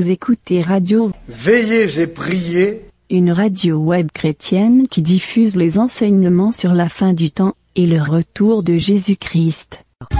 Vous écoutez Radio Veillez et priez, une radio web chrétienne qui diffuse les enseignements sur la fin du temps et le retour de Jésus-Christ.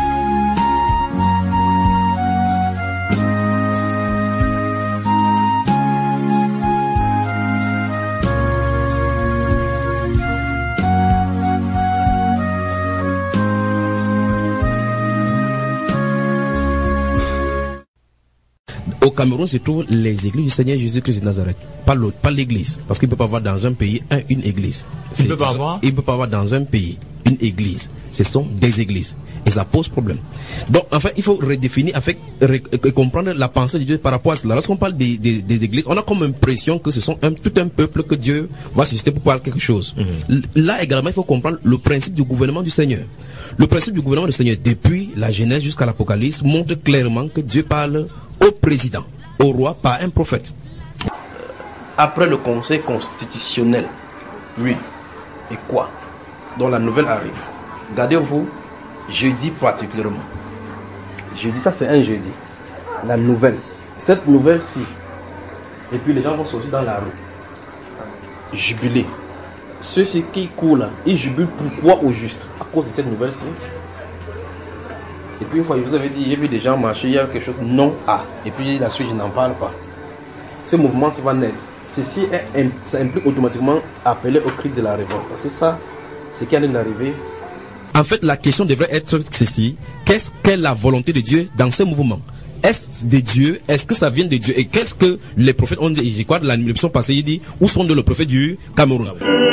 Au Cameroun se trouvent les églises du Seigneur Jésus-Christ de Nazareth, pas l'église, parce qu'il ne peut pas avoir dans un pays une église. Il ne peut pas avoir dans un pays une église. Ce sont des églises et ça pose problème. Donc enfin il faut redéfinir, comprendre la pensée de Dieu par rapport à cela. Lorsqu'on parle des églises, on a comme impression que ce sont tout un peuple que Dieu va susciter pour parler quelque chose. Là également il faut comprendre le principe du gouvernement du Seigneur. Le principe du gouvernement du Seigneur depuis la Genèse jusqu'à l'Apocalypse montre clairement que Dieu parle au président, au roi, par un prophète. Après le conseil constitutionnel, oui, et quoi? Dont la nouvelle arrive. Gardez-vous, jeudi particulièrement. Jeudi, ça c'est un jeudi. La nouvelle. Cette nouvelle-ci. Et puis les gens vont sortir dans la rue. Jubiler. Ceux-ci qui courent là, ils jubilent pourquoi au juste? À cause de cette nouvelle-ci. Et puis une fois, je vous avais dit, il y a vu des gens marcher, il y a quelque chose, non, et puis la suite, je n'en parle pas. Ce mouvement, ça va naître. Ceci, ça implique automatiquement appeler au cri de la révolte. C'est ça, c'est qui allait d'arriver. En fait, la question devrait être ceci. Qu'est-ce qu'est la volonté de Dieu dans ce mouvement? Est-ce de Dieu? Est-ce que ça vient de Dieu? Et qu'est-ce que les prophètes ont dit? Je crois que l'émission passée, il dit, où sont le prophète du Cameroun?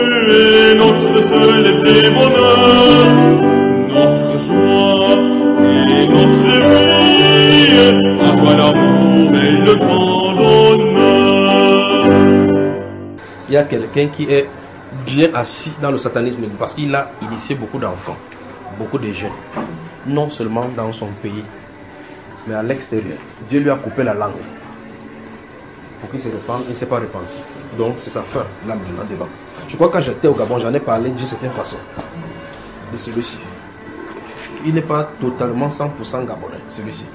Notre joie et notre vie, à toi l'amour et le grand honneur. Il y a quelqu'un qui est bien assis dans le satanisme parce qu'il a initié beaucoup d'enfants, beaucoup de jeunes, non seulement dans son pays, mais à l'extérieur. Dieu lui a coupé la langue pour qu'il se répande, il ne s'est pas repenti. Donc c'est sa fin, là maintenant devant. Je crois que quand j'étais au Gabon, j'en ai parlé d'une certaine façon de celui-ci. Il n'est pas totalement 100% gabonais, celui-ci.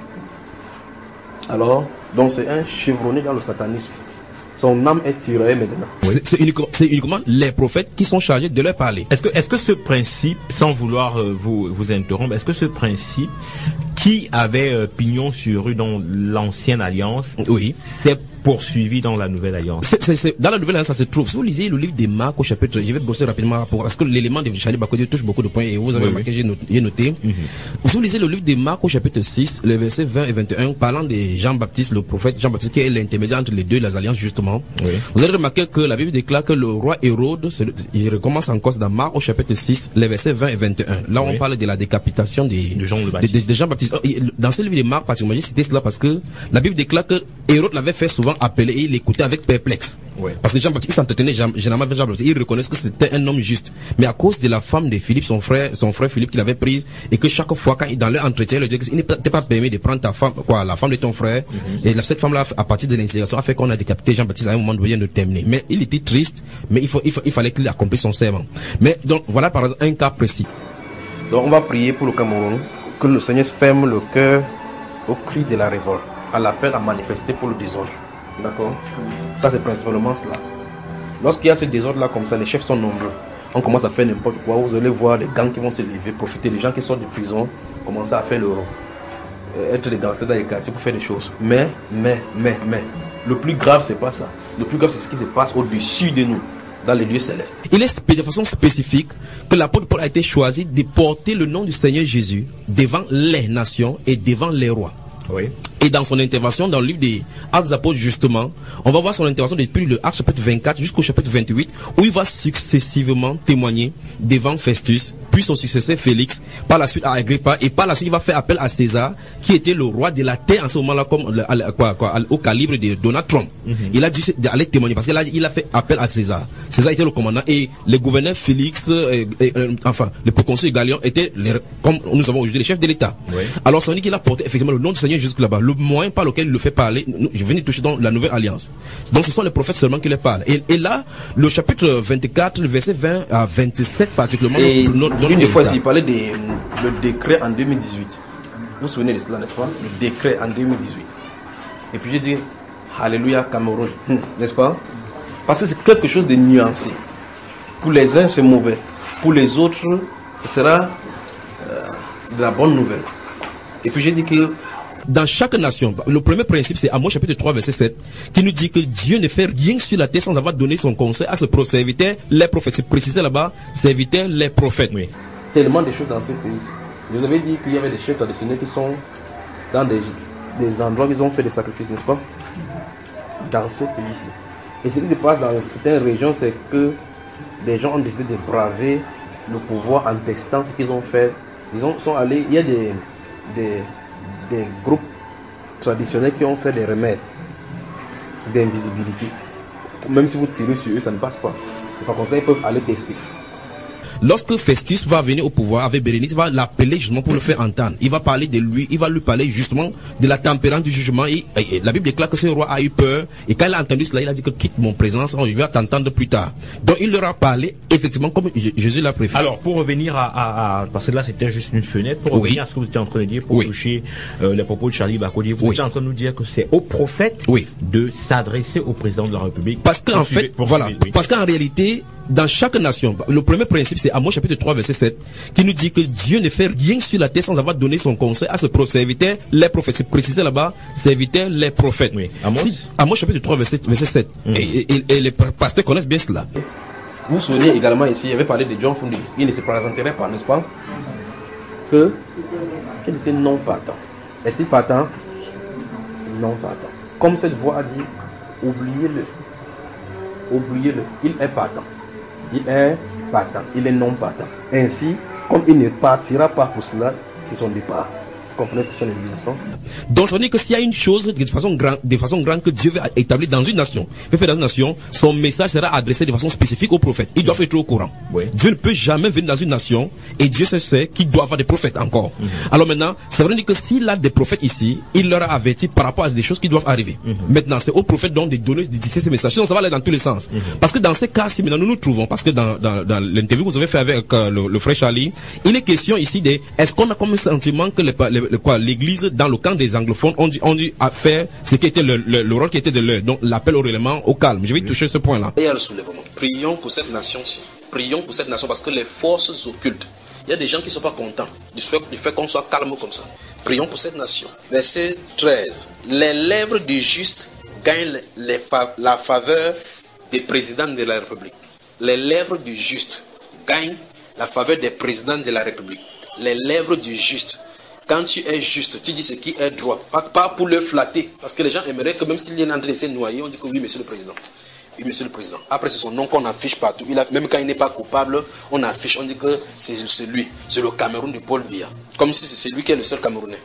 Alors, donc c'est un chevronné dans le satanisme. Son âme est tirée maintenant. Oui. C'est uniquement les prophètes qui sont chargés de leur parler. Est-ce que ce principe, sans vouloir vous interrompre, est-ce que ce principe qui avait pignon sur rue dans l'ancienne alliance, oui, c'est poursuivi dans la nouvelle alliance? Dans la nouvelle alliance, ça se trouve. Si vous lisez le livre des Marc au chapitre, je vais brosser rapidement parce que l'élément de Charlie Bakodio touche beaucoup de points et vous avez remarqué, j'ai noté. Si vous lisez le livre des Marc au chapitre 6, les versets 20 et 21, parlant de Jean-Baptiste, le prophète Jean-Baptiste, qui est l'intermédiaire entre les deux, les alliances, justement. Oui. Vous allez remarquer que la Bible déclare que le roi Hérode, il recommence encore dans Marc au chapitre 6, les versets 20 et 21. Là, on parle de la décapitation de Jean-Baptiste. Dans ce livre de Marc, particulièrement, j'ai cité cela parce que la Bible déclare que Hérode l'avait fait souvent appeler et il l'écoutait avec perplexe. Ouais. Parce que Jean-Baptiste s'entretenait généralement avec Jean-Baptiste. Il reconnaissait que c'était un homme juste. Mais à cause de la femme de Philippe, son frère Philippe qu'il avait prise, et que chaque fois, quand dans leur entretien, il disait qu'il n'était pas permis de prendre ta femme, la femme de ton frère. Et cette femme-là, à partir de l'incitation, a fait qu'on a décapité Jean-Baptiste à un moment donné de terminer. Mais il était triste, mais il fallait qu'il accomplisse son serment. Mais donc, voilà par exemple un cas précis. Donc, on va prier pour le Cameroun, que le Seigneur ferme le cœur au cri de la révolte, à l'appel à manifester pour le désordre. D'accord? Ça, c'est principalement cela. Lorsqu'il y a ce désordre-là comme ça, les chefs sont nombreux. On commence à faire n'importe quoi. Vous allez voir des gangs qui vont se lever, profiter des gens qui sortent de prison, commencer à faire être des gangsters dans les quartiers pour faire des choses. Mais, le plus grave, c'est pas ça. Le plus grave, c'est ce qui se passe au-dessus de nous, dans les lieux célestes. Il est de façon spécifique que l'apôtre Paul a été choisi de porter le nom du Seigneur Jésus devant les nations et devant les rois. Oui. Et dans son intervention dans le livre des Actes des Apôtres, justement, on va voir son intervention depuis le Acte chapitre 24 jusqu'au chapitre 28, où il va successivement témoigner devant Festus, puis son successeur Félix, par la suite à Agrippa, et par la suite il va faire appel à César, qui était le roi de la terre en ce moment-là, comme au calibre de Donald Trump. Il a dû aller témoigner, parce que là, il a fait appel à César. César était le commandant, et le gouverneur Félix, le proconsul Galion étaient, comme nous avons aujourd'hui, les chefs de l'État. Oui. Alors, ça veut dire qu'il a porté effectivement le nom du Seigneur jusque là-bas. Le moyen par lequel il le fait parler, je venais toucher dans la nouvelle alliance. Donc ce sont les prophètes seulement qui les parlent. Et là, le chapitre 24, le verset 20 à 27 particulièrement. Et une fois, il parlait le décret en 2018. Vous vous souvenez de cela, n'est-ce pas? Le décret en 2018. Et puis j'ai dit, Alléluia Cameroun, n'est-ce pas? Parce que c'est quelque chose de nuancé. Pour les uns, c'est mauvais. Pour les autres, ce sera de la bonne nouvelle. Et puis j'ai dit que dans chaque nation, le premier principe, c'est Amos chapitre 3, verset 7, qui nous dit que Dieu ne fait rien sur la terre sans avoir donné son conseil à ce serviteur, les prophètes. C'est précisé là-bas, serviteur, les prophètes. Oui. Tellement de choses dans ce pays. Je vous avais dit qu'il y avait des chefs traditionnels qui sont dans des endroits où ils ont fait des sacrifices, n'est-ce pas? Dans ce pays-ci. Et ce qui se passe dans certaines régions, c'est que des gens ont décidé de braver le pouvoir en testant ce qu'ils ont fait. Ils sont allés, il y a des groupes traditionnels qui ont fait des remèdes d'invisibilité. Même si vous tirez sur eux, ça ne passe pas. Et par conséquent, ils peuvent aller tester. Lorsque Festus va venir au pouvoir avec Bérénice, il va l'appeler justement pour le faire entendre. Il va parler de lui, il va lui parler justement de la tempérance du jugement. Et la Bible déclare que ce roi a eu peur. Et quand il a entendu cela, il a dit que quitte mon présence, je vais t'entendre plus tard. Donc il leur a parlé effectivement comme Jésus l'a préféré. Alors pour revenir parce que là c'était juste une fenêtre, pour revenir à ce que vous étiez en train de dire, pour toucher les propos de Charlie Bakodi, vous étiez en train de nous dire que c'est au prophète de s'adresser au président de la République. Parce qu'en fait, voilà, parce qu'en réalité, dans chaque nation, le premier principe, c'est Amos chapitre 3, verset 7, qui nous dit que Dieu ne fait rien sur la terre sans avoir donné son conseil à ce serviteur, les prophètes. C'est précisé là-bas, serviteur, les prophètes. Oui. Amos chapitre 3, verset 7. Et les pasteurs connaissent bien cela. Vous vous souvenez également ici, il avait parlé de John Fundi. Il ne se présenterait pas, n'est-ce pas? Qu'il était non partant. Est-il partant? Non partant. Comme cette voix a dit, oubliez-le. Oubliez-le. Il est partant. Il est partant, il est non partant. Ainsi, comme il ne partira pas pour cela, c'est son départ. Vous comprenez ce que je veux dire? Donc, ça veut dire que s'il y a une chose de façon grande que Dieu veut établir dans une nation, son message sera adressé de façon spécifique aux prophètes. Ils doivent être au courant. Oui. Dieu ne peut jamais venir dans une nation et Dieu sait qu'il doit avoir des prophètes encore. Alors maintenant, ça veut dire que s'il a des prophètes ici, il leur a averti par rapport à des choses qui doivent arriver. Maintenant, c'est aux prophètes donc de donner, de dire ces messages. Sinon, ça va aller dans tous les sens. Parce que dans ces cas-ci, maintenant, nous nous trouvons, parce que dans l'interview que vous avez fait avec le frère Charlie, il est question ici de, est-ce qu'on a comme un sentiment que l'église dans le camp des anglophones ont dû faire ce qui était le rôle qui était de leur, donc l'appel au règlement au calme. Je vais toucher ce point là. Il y a le soulèvement. Prions pour cette nation-ci. Prions pour cette nation parce que les forces occultes, il y a des gens qui ne sont pas contents du fait qu'on soit calme comme ça. Prions pour cette nation. Verset 13. Les lèvres du juste gagnent la faveur des présidents de la République. Les lèvres du juste gagnent la faveur des présidents de la République. Les lèvres du juste. Quand tu es juste, tu dis ce qui est droit. Pas pour le flatter. Parce que les gens aimeraient que même s'il est en train de se noyer, on dit que oui, monsieur le président. Oui, monsieur le président. Après, c'est son nom qu'on affiche partout. Même quand il n'est pas coupable, on affiche, on dit que c'est lui. C'est le Cameroun du Paul Biya. Comme si c'est lui qui est le seul Camerounais.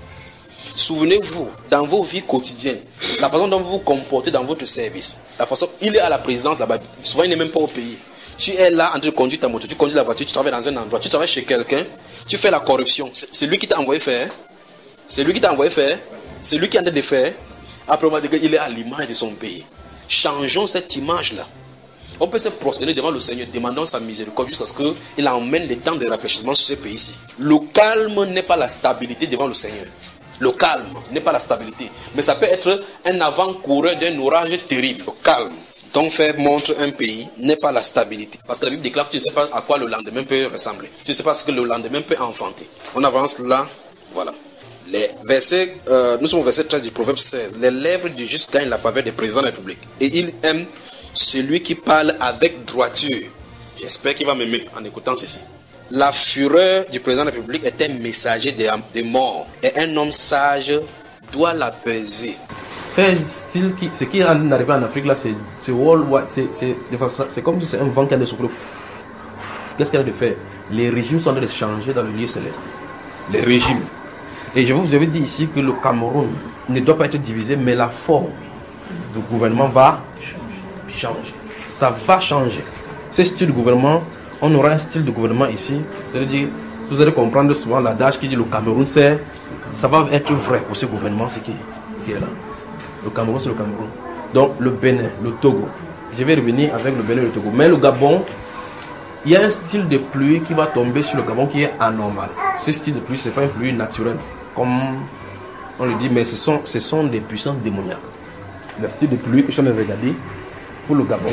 Souvenez-vous, dans vos vies quotidiennes, la façon dont vous vous comportez dans votre service, la façon, il est à la présidence là-bas. Souvent, il n'est même pas au pays. Tu es là en train de conduire ta moto, tu conduis la voiture, tu travailles dans un endroit, tu travailles chez quelqu'un, tu fais la corruption. C'est lui qui t'a envoyé faire. C'est lui qui t'a envoyé faire. C'est lui qui est en train de faire. Après, on va dire qu'il est à l'image de son pays. Changeons cette image-là. On peut se prosterner devant le Seigneur, demandant sa miséricorde jusqu'à ce qu'il emmène le temps de réfléchissement sur ce pays-ci. Le calme n'est pas la stabilité devant le Seigneur. Le calme n'est pas la stabilité. Mais ça peut être un avant-coureur d'un orage terrible. Le calme dont fait montre un pays n'est pas la stabilité. Parce que la Bible déclare que tu ne sais pas à quoi le lendemain peut ressembler. Tu ne sais pas ce que le lendemain peut enfanter. On avance là. Voilà. Nous sommes au verset 13 du Proverbe 16. Les lèvres du juste gagnent la faveur des présidents de la République. Et il aime celui qui parle avec droiture. J'espère qu'il va m'aimer en écoutant ceci. La fureur du président de la République est un messager des morts. Et un homme sage doit l'apaiser. C'est style ce qui est arrivé en Afrique là, c'est comme si c'est un vent qui a de souffler. Qu'est-ce qu'il a de faire? Les régimes sont en train de changer dans le lieu céleste. Les régimes. Et je vous avais dit ici que le Cameroun ne doit pas être divisé, mais la forme du gouvernement va changer. Ça va changer. Ce style de gouvernement, on aura un style de gouvernement ici. C'est-à-dire, vous allez comprendre souvent l'adage qui dit le Cameroun, ça va être vrai pour ce gouvernement, ce qui est là. Le Cameroun, c'est le Cameroun. Donc, le Bénin, le Togo. Je vais revenir avec le Bénin et le Togo. Mais le Gabon, il y a un style de pluie qui va tomber sur le Gabon qui est anormal. Ce style de pluie, ce n'est pas une pluie naturelle, comme on le dit, mais ce sont des puissances démoniaques. le style de pluie que je suis en train de regarder pour le Gabon,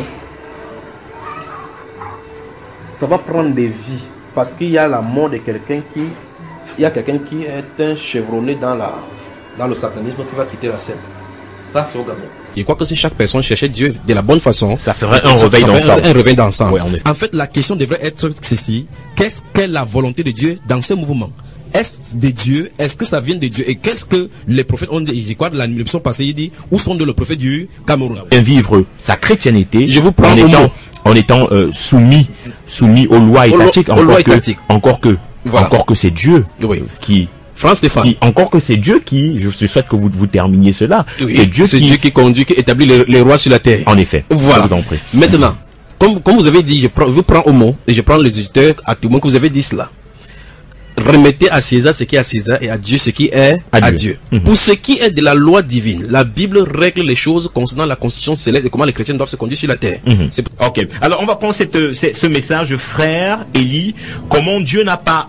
ça va prendre des vies parce qu'il y a la mort de quelqu'un qui, il y a quelqu'un qui est un chevronné dans le satanisme qui va quitter la scène. Ça, c'est au Gabon. Je crois que si chaque personne cherchait Dieu de la bonne façon, ça ferait un réveil d'ensemble. Un réveil d'ensemble. Ouais, en fait, la question devrait être ceci: qu'est-ce qu'est la volonté de Dieu dans ce mouvement? Est-ce de Dieu? Est-ce que ça vient de Dieu? Et qu'est-ce que les prophètes ont dit? Je crois que l'émission passée, il dit: où sont les prophètes du Cameroun? Vivre sa chrétienté, je vous prends en étant soumis aux lois étatiques, encore que c'est Dieu qui. France Stéphane. Encore que c'est Dieu qui, je souhaite que vous terminiez cela. Oui, c'est Dieu qui conduit, qui établit les rois sur la terre. En effet. Voilà. Je vous en prie. Maintenant, comme vous avez dit, je vous prends au mot et je prends les auditeurs à tout le monde que vous avez dit cela. Remettez à César ce qui est à César et à Dieu ce qui est à Dieu. Pour ce qui est de la loi divine, la Bible règle les choses concernant la constitution céleste et comment les chrétiens doivent se conduire sur la terre. Ok. Alors on va prendre ce message, frère Élie. Comment Dieu n'a pas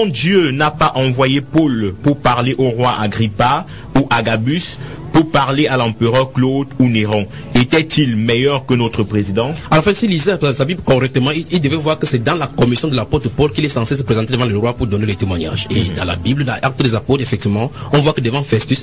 envoyé Paul pour parler au roi Agrippa ou Agabus, pour parler à l'empereur Claude ou Néron? Était-il meilleur que notre président? En fait, s'il lisait sa Bible correctement, il devait voir que c'est dans la commission de l'apôtre Paul qu'il est censé se présenter devant le roi pour donner les témoignages. Et dans la Bible, dans l'Acte des Apôtres, effectivement, on voit que devant Festus,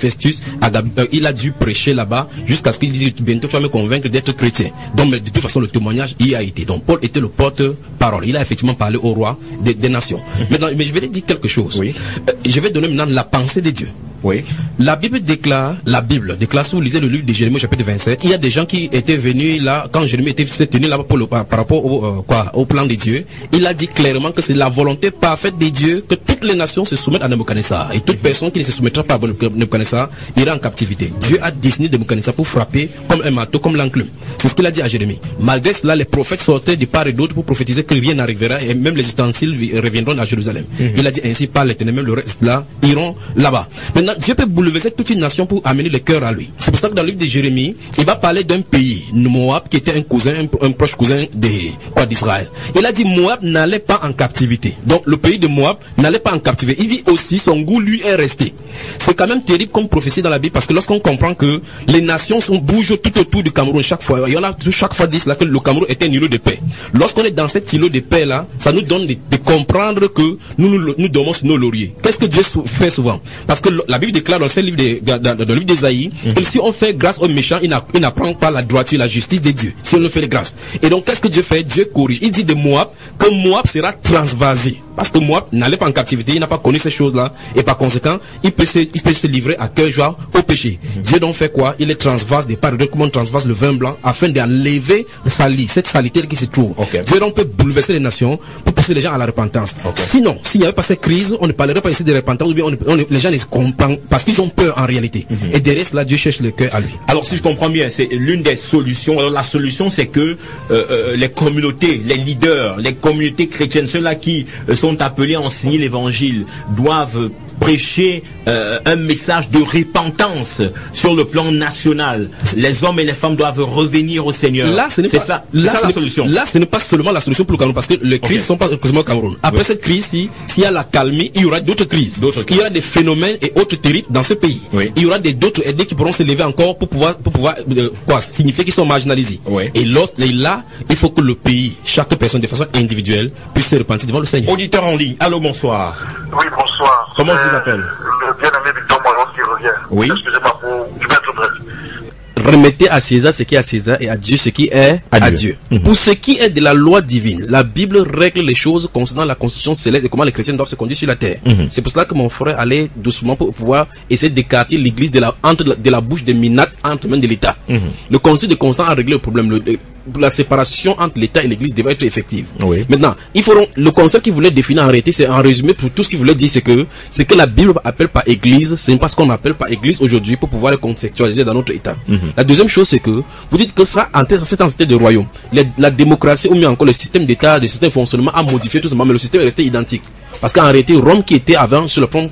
il a dû prêcher là-bas jusqu'à ce qu'il dise: bientôt tu vas me convaincre d'être chrétien. Donc, de toute façon, le témoignage y a été. Donc, Paul était le porte-parole. Il a effectivement parlé au roi des nations. Maintenant, mais je vais dire quelque chose. Oui. Je vais donner maintenant la pensée de Dieu. Oui. La Bible déclare, si vous lisez le livre de Jérémie chapitre 27, il y a des gens qui étaient venus là, quand Jérémie était tenu là par rapport au plan de Dieu. Il a dit clairement que c'est la volonté parfaite de Dieu que toutes les nations se soumettent à Nebuchadnezzar. Et toute personne qui ne se soumettra pas à Nebuchadnezzar ira en captivité. Dieu a destiné Nebuchadnezzar pour frapper comme un marteau, comme l'enclume. C'est ce qu'il a dit à Jérémie. Malgré cela, les prophètes sortaient de part et d'autre pour prophétiser que rien n'arrivera et même les ustensiles reviendront à Jérusalem. Il a dit ainsi par l'Éternel, même le reste là iront là-bas. Maintenant, Dieu peut bouleverser toute une nation pour amener le cœur à lui. C'est pour ça que dans le livre de Jérémie, il va parler d'un pays, Moab, qui était un proche cousin d'Israël. Il a dit Moab n'allait pas en captivité. Donc le pays de Moab n'allait pas en captivité. Il dit aussi son goût lui est resté. C'est quand même terrible comme prophétie dans la Bible, parce que lorsqu'on comprend que les nations bougent tout autour du Cameroun chaque fois, il y en a chaque fois disent là que le Cameroun était un îlot de paix. Lorsqu'on est dans cet îlot de paix là, ça nous donne de comprendre que nous dormons sur nos lauriers. Qu'est-ce que Dieu fait souvent? Parce que la Bible déclare dans ce livre dans le livre d'Ésaïe que si on fait grâce aux méchants, il n'apprend pas la droiture, la justice de Dieu. Si on ne fait de grâce. Et donc qu'est-ce que Dieu fait? Dieu corrige. Il dit de Moab que Moab sera transvasé. Parce que Moab n'allait pas en captivité, il n'a pas connu ces choses-là. Et par conséquent, il peut se livrer à cœur joie au péché. Dieu donc fait quoi? Il est transvase des parts de comment on transvase le vin blanc afin d'enlever cette saleté qui se trouve. Dieu donc peut bouleverser les nations pour pousser les gens à la repentance. Sinon, s'il n'y avait pas cette crise, on ne parlerait pas ici de repentance, ou bien les gens ne se comprennent parce qu'ils ont peur en réalité. Et derrière cela, Dieu cherche le cœur à lui. Alors si je comprends bien, c'est l'une des solutions. Alors la solution, c'est que les communautés, les leaders, les communautés chrétiennes, ceux-là qui sont appelés à enseigner l'évangile, doivent prêcher un message de repentance sur le plan national. Les hommes et les femmes doivent revenir au Seigneur. Là, ce n'est pas la solution. Là, ce n'est pas seulement la solution pour le Cameroun, parce que les crises ne sont pas seulement au Cameroun. Après cette crise, s'il y a la calmie, il y aura d'autres crises. Il y aura des phénomènes et autres terribles dans ce pays. Il y aura d'autres aidés qui pourront se lever encore pour pouvoir signifier qu'ils sont marginalisés. Et là, il faut que le pays, chaque personne de façon individuelle, puisse se repentir devant le Seigneur. Auditeur en ligne, allô, bonsoir. Oui, bonsoir. Comment je vous appelle? Le bien-aimé Victor Moiron qui revient. Oui. Excusez-moi, je vais être bref. Remettez à César ce qui est à César et à Dieu ce qui est à Dieu. Pour ce qui est de la loi divine, la Bible règle les choses concernant la constitution céleste et comment les chrétiens doivent se conduire sur la terre. C'est pour cela que mon frère allait doucement pour pouvoir essayer d'écarter l'église de la bouche des minates entre mains de l'État. Le Concile de Constance a réglé le problème. La séparation entre l'État et l'Église devrait être effective. Maintenant, le concept qu'il voulait définir en réalité, c'est en résumé pour tout ce qu'il voulait dire, c'est que la Bible appelle par Église, c'est pas ce qu'on appelle par Église aujourd'hui pour pouvoir le contextualiser dans notre État. La deuxième chose, c'est que vous dites que ça, cette entité de royaume, la démocratie ou mieux encore le système d'État, le système de fonctionnement a modifié tout simplement, mais le système est resté identique. Parce qu'en réalité, Rome qui était avant sur le plan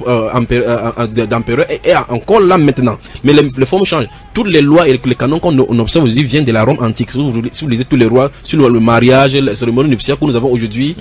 d'empereur est encore là maintenant. Mais les formes changent. Toutes les lois et les canons qu'on observe aujourd'hui viennent de la Rome antique. Si vous lisez tous les rois sur le mariage, les cérémonies nuptiales que nous avons aujourd'hui,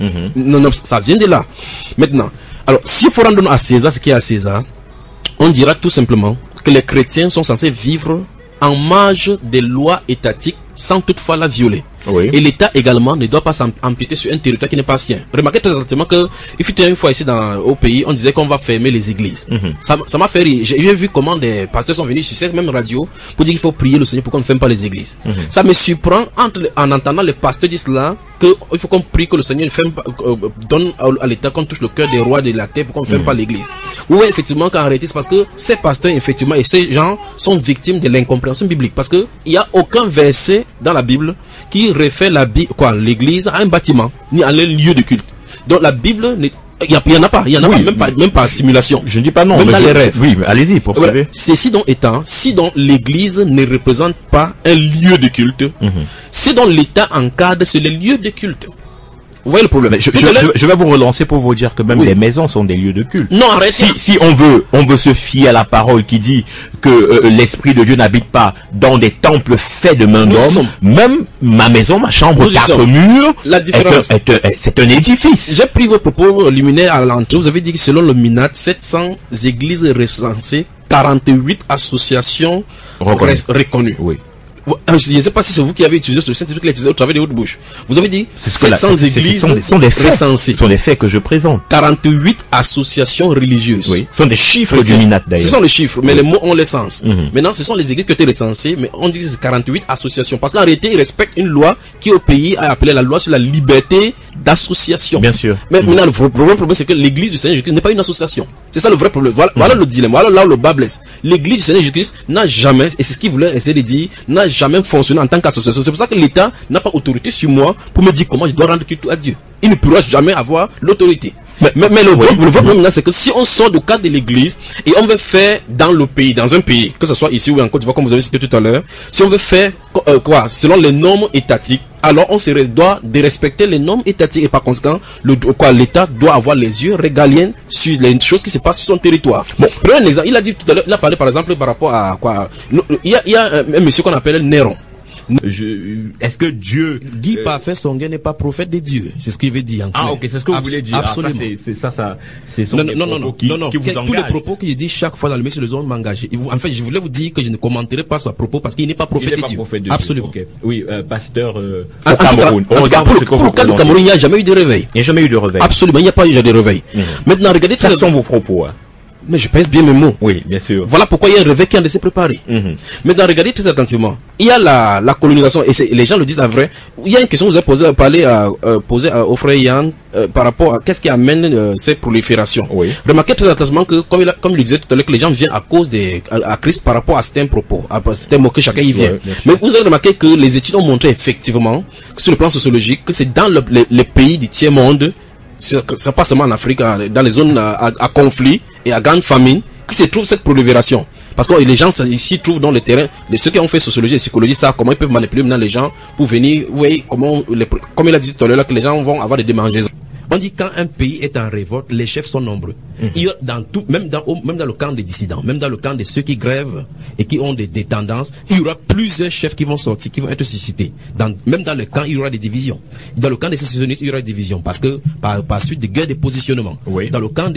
ça vient de là. Maintenant, alors s'il faut rendre à César ce qui est à César, on dira tout simplement que les chrétiens sont censés vivre en marge des lois étatiques sans toutefois la violer. Oui. Et l'État également ne doit pas s'empiéter sur un territoire qui n'est pas sien. Remarquez très exactement que il fut une fois ici au pays, on disait qu'on va fermer les églises. Ça m'a fait rire. J'ai vu comment des pasteurs sont venus sur cette même radio pour dire qu'il faut prier le Seigneur pour qu'on ne ferme pas les églises. Ça me surprend en entendant les pasteurs dire cela, qu'il faut qu'on prie que le Seigneur donne à l'État qu'on touche le cœur des rois de la terre pour qu'on ne ferme pas l'église. Oui, effectivement, qu'en réalité, c'est parce que ces pasteurs, effectivement, et ces gens sont victimes de l'incompréhension biblique. Parce que il n'y a aucun verset dans la Bible qui réfère l'église à un bâtiment, ni à un lieu de culte. Donc la Bible, il y en a pas, même pas simulation. Je ne dis pas non, même mais dans les rêves. Oui, mais allez-y, poursuivez. Voilà. Ceci donc étant, si donc l'église ne représente pas un lieu de culte, si donc l'État encadre sur les lieux de culte. Vous voyez le problème? Je vais vous relancer pour vous dire que même les maisons sont des lieux de culte. Non, arrêtez. Si on veut se fier à la parole qui dit que l'Esprit de Dieu n'habite pas dans des temples faits de main d'homme, même ma maison, ma chambre, 4 murs, la différence, c'est un édifice. J'ai pris vos propos liminaires à l'entrée. Vous avez dit que selon le MINAT, 700 églises recensées, 48 associations reconnues. Oui. Je ne sais pas si c'est vous qui avez utilisé ce scientifique qui l'a utilisé au travers de votre bouche. Vous avez dit 700 églises recensées. Ce sont des faits que je présente. 48 associations religieuses. Oui. Ce sont des chiffres du MINAT d'ailleurs. Ce sont les chiffres, mais les mots ont le sens. Maintenant, ce sont les églises qui ont été recensées, mais on dit que c'est 48 associations. Parce qu'en réalité, ils respectent une loi qui au pays a appelé la loi sur la liberté d'association. Bien sûr. Mais maintenant, le vrai problème, c'est que l'église du Seigneur Jésus-Christ n'est pas une association. C'est ça le vrai problème. Voilà le dilemme. Voilà là où le bas blesse. L'église du Seigneur Jésus-Christ n'a jamais, et c'est ce qu'il voulait essayer de dire, n'a jamais fonctionné en tant qu'association. C'est pour ça que l'État n'a pas autorité sur moi pour me dire comment je dois rendre culte à Dieu. Il ne pourra jamais avoir l'autorité. Mais le vrai problème maintenant, c'est que si on sort du cadre de l'église et on veut faire dans le pays, dans un pays, que ce soit ici ou en Côte d'Ivoire, comme vous avez cité tout à l'heure, si on veut faire selon les normes étatiques, alors on se doit de respecter les normes étatiques et par conséquent, l'État doit avoir les yeux régaliens sur les choses qui se passent sur son territoire. Bon, prenons un exemple. Il a dit tout à l'heure, il a parlé par exemple par rapport à il y a un monsieur qu'on appelle Néron. Est-ce que Dieu Guy Parfait Songué n'est pas prophète de Dieu? C'est ce qu'il veut dire en clair. Ah, ok, c'est ce que vous voulez dire. Absolument. C'est son propos qui vous engage. Tous les propos qu'il dit chaque fois dans le message, les hommes m'engagent. En fait, je voulais vous dire que je ne commenterai pas ce propos parce qu'il n'est pas prophète de Dieu. Absolument. Okay. Oui, pasteur au Cameroun. On regarde pour le cas du Cameroun, il n'y a jamais eu de réveil. Il n'y a jamais eu de réveil. Absolument, il n'y a pas eu de réveil. Maintenant, regardez, quels sont vos propos? Mais je pèse bien mes mots. Oui, bien sûr. Voilà pourquoi il y a un réveil qui a de se préparer. Maintenant, regardez très attentivement. Il y a la colonisation, et les gens le disent à vrai. Il y a une question que vous avez posée au frère Yann par rapport à qu'est-ce qui amène cette prolifération. Oui. Remarquez très attentivement que, comme il le disait tout à l'heure, que les gens viennent à cause à Christ par rapport à certains propos, à certains mots que chacun y vient. Mais vous avez remarqué que les études ont montré effectivement, que sur le plan sociologique, que c'est dans les pays du tiers monde, c'est pas seulement en Afrique, dans les zones à conflit et à grande famine, qui se trouve cette prolifération. Parce que les gens ici trouvent dans le terrain, ceux qui ont fait sociologie et psychologie, savent comment ils peuvent manipuler maintenant les gens pour venir, vous voyez, comme il a dit tout à l'heure, que les gens vont avoir des démangeaisons. On dit quand un pays est en révolte, les chefs sont nombreux. Il y a dans tout, même dans le camp des dissidents, même dans le camp de ceux qui grèvent et qui ont des tendances, il y aura plusieurs chefs qui vont sortir, qui vont être suscités. Même dans le camp, il y aura des divisions. Dans le camp des sécessionnistes, il y aura des divisions parce que par suite des guerres de positionnement. Oui. Dans le camp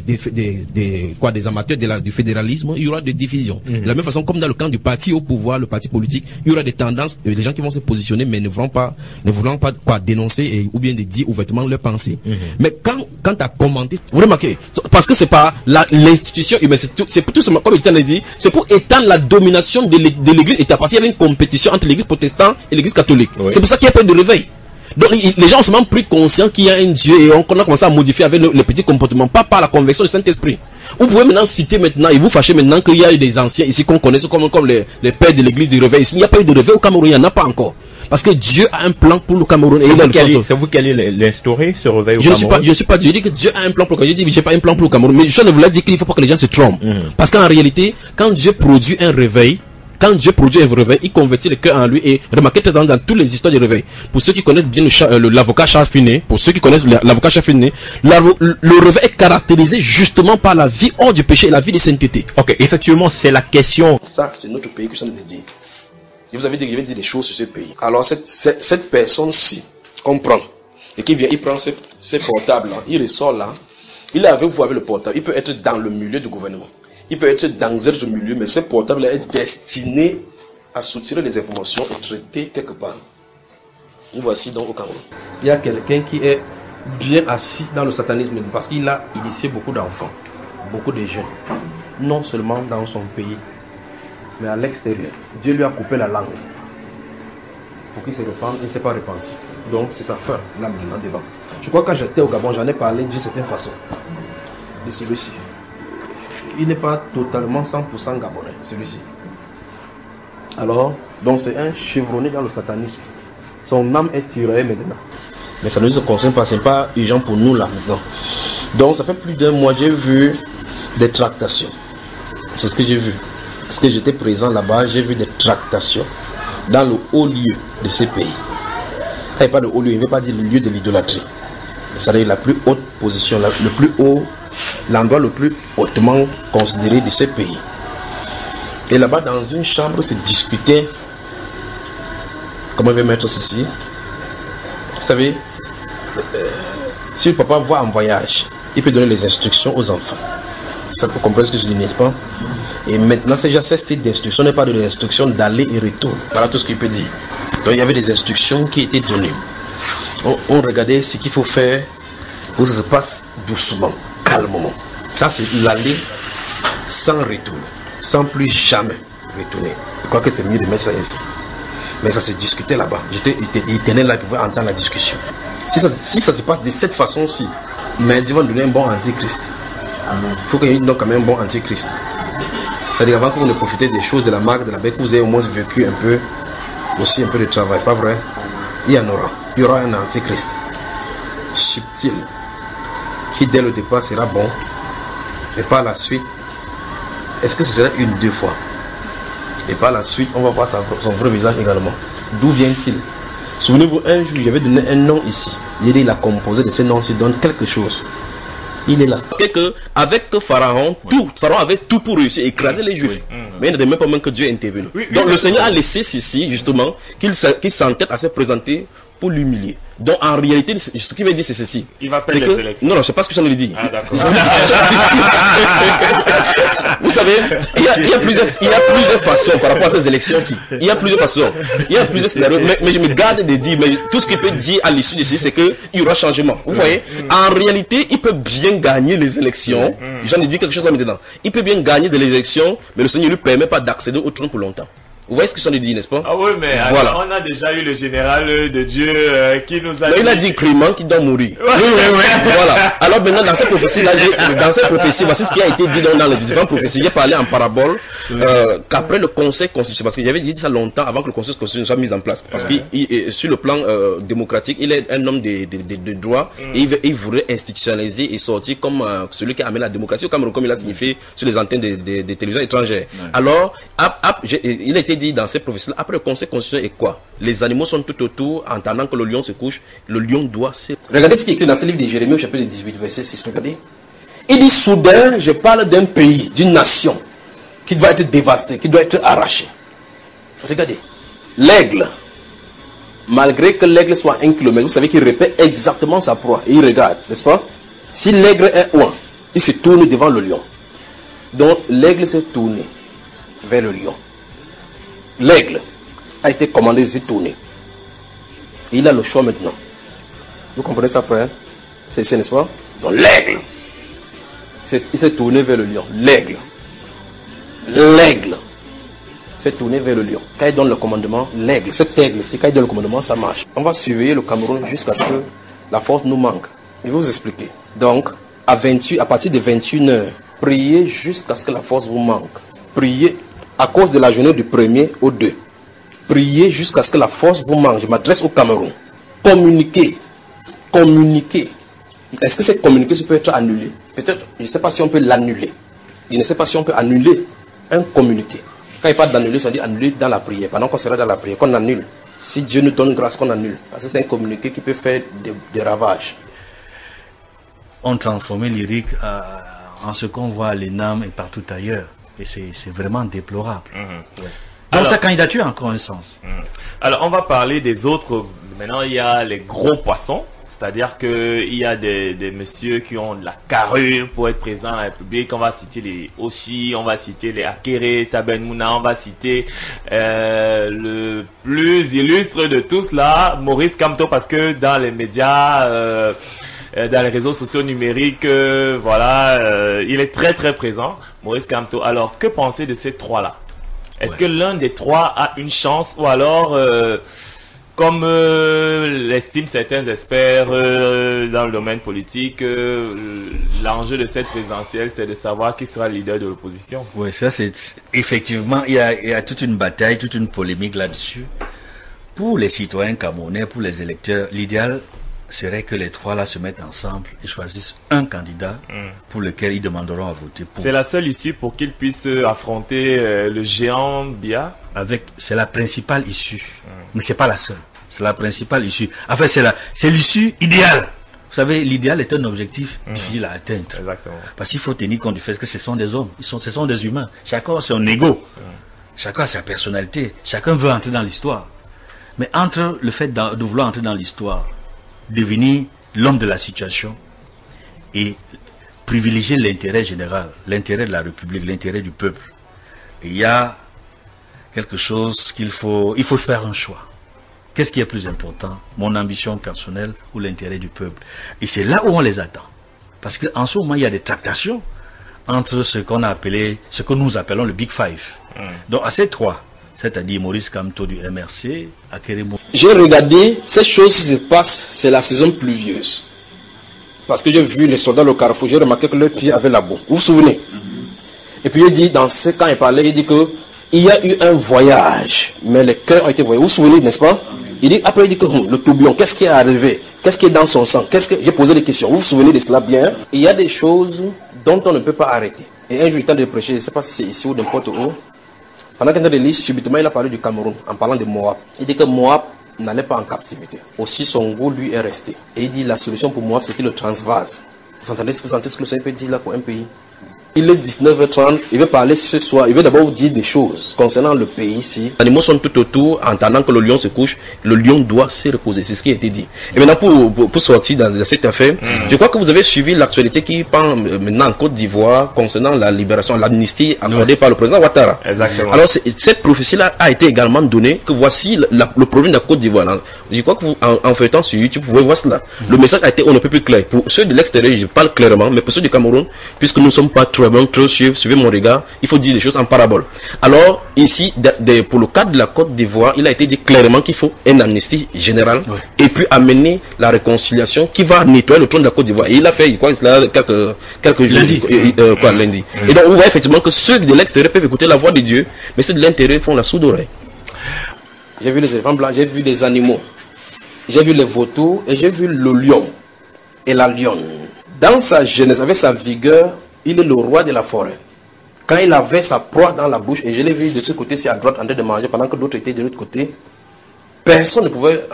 des amateurs du fédéralisme, il y aura des divisions. De la même façon, comme dans le camp du parti au pouvoir, le parti politique, il y aura des tendances, des gens qui vont se positionner mais ne voulant pas dénoncer ou bien de dire ouvertement leurs pensées. Mais quand tu as commenté, vous remarquez, parce que c'est pas l'institution humaine, c'est tout simplement, comme il l'a dit, c'est pour étendre la domination de l'église état, parce qu'il y avait une compétition entre l'église protestante et l'église catholique. Oui. C'est pour ça qu'il n'y a pas de réveil. Donc les gens sont même plus conscients qu'il y a un Dieu et on a commencé à modifier avec les petits comportements, pas par la conversion du Saint-Esprit. Vous pouvez maintenant citer maintenant et vous fâchez maintenant qu'il y a eu des anciens ici qu'on connaît comme les pères de l'église du réveil. Il n'y a pas eu de réveil au Cameroun, il n'y en a pas encore. Parce que Dieu a un plan pour le Cameroun. C'est vous qui allez l'instaurer, ce réveil au Cameroun? Je ne suis pas Dieu. Je dis que Dieu a un plan pour le Cameroun. Je dis que j'ai pas un plan pour le Cameroun. Mais je ne voulais dire qu'il ne faut pas que les gens se trompent. Parce qu'en réalité, quand Dieu produit un réveil, il convertit le cœur en lui. Et remarquez dans toutes les histoires du réveil. Pour ceux qui connaissent bien l'avocat Charles Finet, le réveil est caractérisé justement par la vie hors du péché et la vie de sainteté. Ok, effectivement, c'est la question. Ça, c'est notre pays que je viens de dire. Et vous avez dit que je vais dire des choses sur ce pays. Alors cette personne-ci comprend et qui vient, il prend ses portables là, il ressort là, il est avec vous avec le portable, il peut être dans le milieu du gouvernement, il peut être dans un autre milieu, mais ce portable là est destiné à soutirer les informations et traiter quelque part. Nous voici donc au Cameroun. Il y a quelqu'un qui est bien assis dans le satanisme parce qu'il a initié beaucoup d'enfants, beaucoup de jeunes, non seulement dans son pays, mais à l'extérieur. Dieu lui a coupé la langue pour qu'il se répande, il ne s'est pas repenti. Donc c'est sa fin, là maintenant devant. Je crois que quand j'étais au Gabon, j'en ai parlé d'une certaine façon de celui-ci. Il n'est pas totalement 100% gabonais, celui-ci. Alors, donc c'est un chevronné dans le satanisme. Son âme est tirée maintenant. Mais ça ne nous concerne pas, ce n'est pas urgent pour nous là maintenant. Donc ça fait plus d'un mois, j'ai vu des tractations. C'est ce que j'ai vu. Parce que j'étais présent là-bas, j'ai vu des tractations dans le haut lieu de ces pays. Il n'y a pas de haut lieu, il ne veut pas dire le lieu de l'idolâtrie. C'est-à-dire la plus haute position, le plus haut, l'endroit le plus hautement considéré de ces pays. Et là-bas, dans une chambre, c'est discuté. Comment je vais mettre ceci? Vous savez, si le papa va en voyage, il peut donner les instructions aux enfants. Ça peut comprendre ce que je dis, n'est-ce pas? Et maintenant, c'est déjà ce style d'instruction, n'est pas de l'instruction d'aller et retour. Voilà tout ce qu'il peut dire. Donc, il y avait des instructions qui étaient données. On regardait ce qu'il faut faire pour que ça se passe doucement, calmement. Ça, c'est l'aller sans retour, sans plus jamais retourner. Je crois que c'est mieux de mettre ça ainsi. Mais ça se discutait là-bas. Il tenait là pour entendre la discussion. Si ça se passe de cette façon-ci, mais Dieu va nous donner un bon antichrist. Il faut qu'il y ait donc quand même un bon antichrist. C'est-à-dire avant que vous ne profitez des choses de la marque de la bête, que vous ayez au moins vécu un peu, aussi un peu de travail, pas vrai? Il y en aura. Il y aura un antichrist subtil qui dès le départ sera bon, et par la suite, est-ce que ce sera une, deux fois? Et par la suite, on va voir son vrai visage également. D'où vient-il? Souvenez-vous, un jour, j'avais donné un nom ici. Il a composé de ces noms-ci, donne quelque chose. Il est là. Avec Pharaon, Pharaon avait tout pour réussir à écraser les Juifs. Mais il ne demande pas même que Dieu est intervenu. Donc le Seigneur a laissé ceci, justement, qu'il s'entête à se présenter pour l'humilier. Donc en réalité, ce qu'il veut dire, c'est ceci. Il va perdre les élections. Non, je ne sais pas ce que j'en ai dit. Ah, d'accord. Vous savez, il y a plusieurs façons par rapport à ces élections-ci. Il y a plusieurs façons. Il y a plusieurs scénarios. Mais je me garde de dire, mais tout ce qu'il peut dire à l'issue de ceci, c'est qu'il y aura changement. Vous voyez, en réalité, il peut bien gagner les élections. J'en ai dit quelque chose là maintenant. Il peut bien gagner des élections, mais le Seigneur ne lui permet pas d'accéder au trône pour longtemps. Vous voyez ce que j'en ai dit, n'est-ce pas? Ah oui, mais voilà. On a déjà eu le général de Dieu qui nous a dit... Il a dit Clément qui doit mourir. Oui. Voilà. Alors maintenant, dans cette prophétie-là, voici ce qui a été dit dans les différentes prophéties. J'ai parlé en parabole qu'après le conseil constitutionnel, parce qu'il avait dit ça longtemps avant que le conseil constitutionnel soit mis en place. Parce que sur le plan démocratique, il est un homme de droit et il voudrait institutionnaliser et sortir comme celui qui a amené la démocratie au Cameroun, comme il a signifié sur les antennes des télévisions étrangères. Alors, il a été dit dans ces prophéties-là, après le conseil constitutionnel est quoi? Les animaux sont tout autour, en attendant que le lion se couche, le lion doit se... Regardez ce qui est écrit dans ce livre de Jérémie au chapitre 18, verset 6, regardez. Il dit, soudain, je parle d'un pays, d'une nation, qui doit être dévastée, qui doit être arrachée. Regardez, l'aigle, malgré que l'aigle soit 1 kilomètre, vous savez qu'il répète exactement sa proie, et il regarde, n'est-ce pas? Si l'aigle est loin, il se tourne devant le lion. Donc, l'aigle s'est tourné vers le lion. L'aigle a été commandé de se tourner. Et il a le choix maintenant. Vous comprenez ça, frère? C'est n'est-ce pas? Donc l'aigle, il s'est tourné vers le lion. L'aigle s'est tourné vers le lion. Quand il donne le commandement, l'aigle, cet aigle-ci, quand il donne le commandement, ça marche. On va surveiller le Cameroun jusqu'à ce que la force nous manque. Je vais vous expliquer. Donc, à partir de 21h, priez jusqu'à ce que la force vous manque. Priez à cause de la journée du 1er au 2. Priez jusqu'à ce que la force vous manque. Je m'adresse au Cameroun. Communiquez. Est-ce que cette communication peut être annulée? Peut-être, je ne sais pas si on peut l'annuler. Je ne sais pas si on peut annuler un communiqué. Quand il parle d'annuler, ça dit annuler dans la prière. Pendant qu'on sera dans la prière, qu'on annule. Si Dieu nous donne grâce, qu'on annule. Parce que c'est un communiqué qui peut faire des ravages. On transformait lyrique en ce qu'on voit à l'ENAM et partout ailleurs. Et c'est vraiment déplorable. Ouais. Donc alors, sa candidature a encore un sens. Alors on va parler des autres. Maintenant il y a les gros poissons. C'est-à-dire qu'il y a des messieurs qui ont de la carrure pour être présents à la République. On va citer les Oshi, on va citer les Akere, Taben Mouna, on va citer le plus illustre de tous là, Maurice Kamto, parce que dans les médias, dans les réseaux sociaux numériques, il est très très présent, Maurice Kamto. Alors, que penser de ces trois-là? Est-ce que l'un des trois a une chance, ou alors... comme l'estiment certains experts dans le domaine politique, l'enjeu de cette présidentielle, c'est de savoir qui sera le leader de l'opposition. Oui, ça c'est effectivement, il y a toute une bataille, toute une polémique là-dessus. Pour les citoyens camerounais, pour les électeurs, l'idéal serait que les trois là se mettent ensemble et choisissent un candidat pour lequel ils demanderont à voter pour. C'est la seule issue pour qu'ils puissent affronter le géant Biya. C'est la principale issue, mais c'est pas la seule. C'est la principale issue. Enfin, c'est l'issue idéale. Vous savez, l'idéal est un objectif difficile à atteindre. Exactement. Parce qu'il faut tenir compte du fait que ce sont des hommes, ce sont des humains. Chacun a son ego, chacun a sa personnalité, chacun veut entrer dans l'histoire. Mais entre le fait de vouloir entrer dans l'histoire, devenir l'homme de la situation et privilégier l'intérêt général, l'intérêt de la République, l'intérêt du peuple, il y a quelque chose il faut faire un choix. Qu'est-ce qui est plus important, mon ambition personnelle ou l'intérêt du peuple? Et c'est là où on les attend. Parce qu'en ce moment, il y a des tractations entre ce que nous appelons le Big Five. Donc à ces trois, c'est-à-dire Maurice Kamto du MRC, Akeremo. J'ai regardé ces choses qui se passent, c'est la saison pluvieuse. Parce que j'ai vu les soldats au carrefour, j'ai remarqué que leurs pieds avaient la boue. Vous vous souvenez? Et puis il dit, quand il parlait, il dit que il y a eu un voyage, mais les cœurs ont été voyés. Vous vous souvenez, n'est-ce pas? Après il dit que le tourbillon, qu'est-ce qui est arrivé? Qu'est-ce qui est dans son sang? J'ai posé des questions. Vous vous souvenez de cela bien? Il y a des choses dont on ne peut pas arrêter. Et un jour, il est temps de prêcher, je ne sais pas si c'est ici ou n'importe où. Pendant qu'il était de lire, subitement, il a parlé du Cameroun, en parlant de Moab. Il dit que Moab n'allait pas en captivité. Aussi, son goût, lui, est resté. Et il dit la solution pour Moab, c'était le Transvase. Vous entendez ce que le Seigneur peut dire là pour un pays? Il est 19h30, il veut parler ce soir, il veut d'abord vous dire des choses concernant le pays ici. Les animaux sont tout autour, en attendant que le lion se couche, le lion doit se reposer, c'est ce qui a été dit. Et maintenant pour sortir dans cette affaire, je crois que vous avez suivi l'actualité qui pend maintenant en Côte d'Ivoire concernant la libération, l'amnistie accordée par le président Ouattara. Exactement. Alors cette prophétie-là a été également donnée, que voici le problème de la Côte d'Ivoire. Je crois que vous, en feuilletant sur YouTube, vous pouvez voir cela. Le message a été on ne peut plus clair. Pour ceux de l'extérieur, je parle clairement, mais pour ceux du Cameroun, puisque nous ne sommes pas trop suivez mon regard, il faut dire des choses en parabole. Alors, ici, pour le cadre de la Côte d'Ivoire, il a été dit clairement qu'il faut une amnistie générale et puis amener la réconciliation qui va nettoyer le trône de la Côte d'Ivoire. Et il a fait, quoi, quelques jours, lundi. Et donc, on voit effectivement que ceux de l'extérieur peuvent écouter la voix de Dieu, mais ceux de l'intérieur font la sourde oreille. J'ai vu les éléphants blancs, j'ai vu les animaux, j'ai vu les vautours et j'ai vu le lion et la lionne. Dans sa jeunesse, avec sa vigueur, il est le roi de la forêt. Quand il avait sa proie dans la bouche, et je l'ai vu de ce côté-ci à droite en train de manger, pendant que d'autres étaient de l'autre côté, personne ne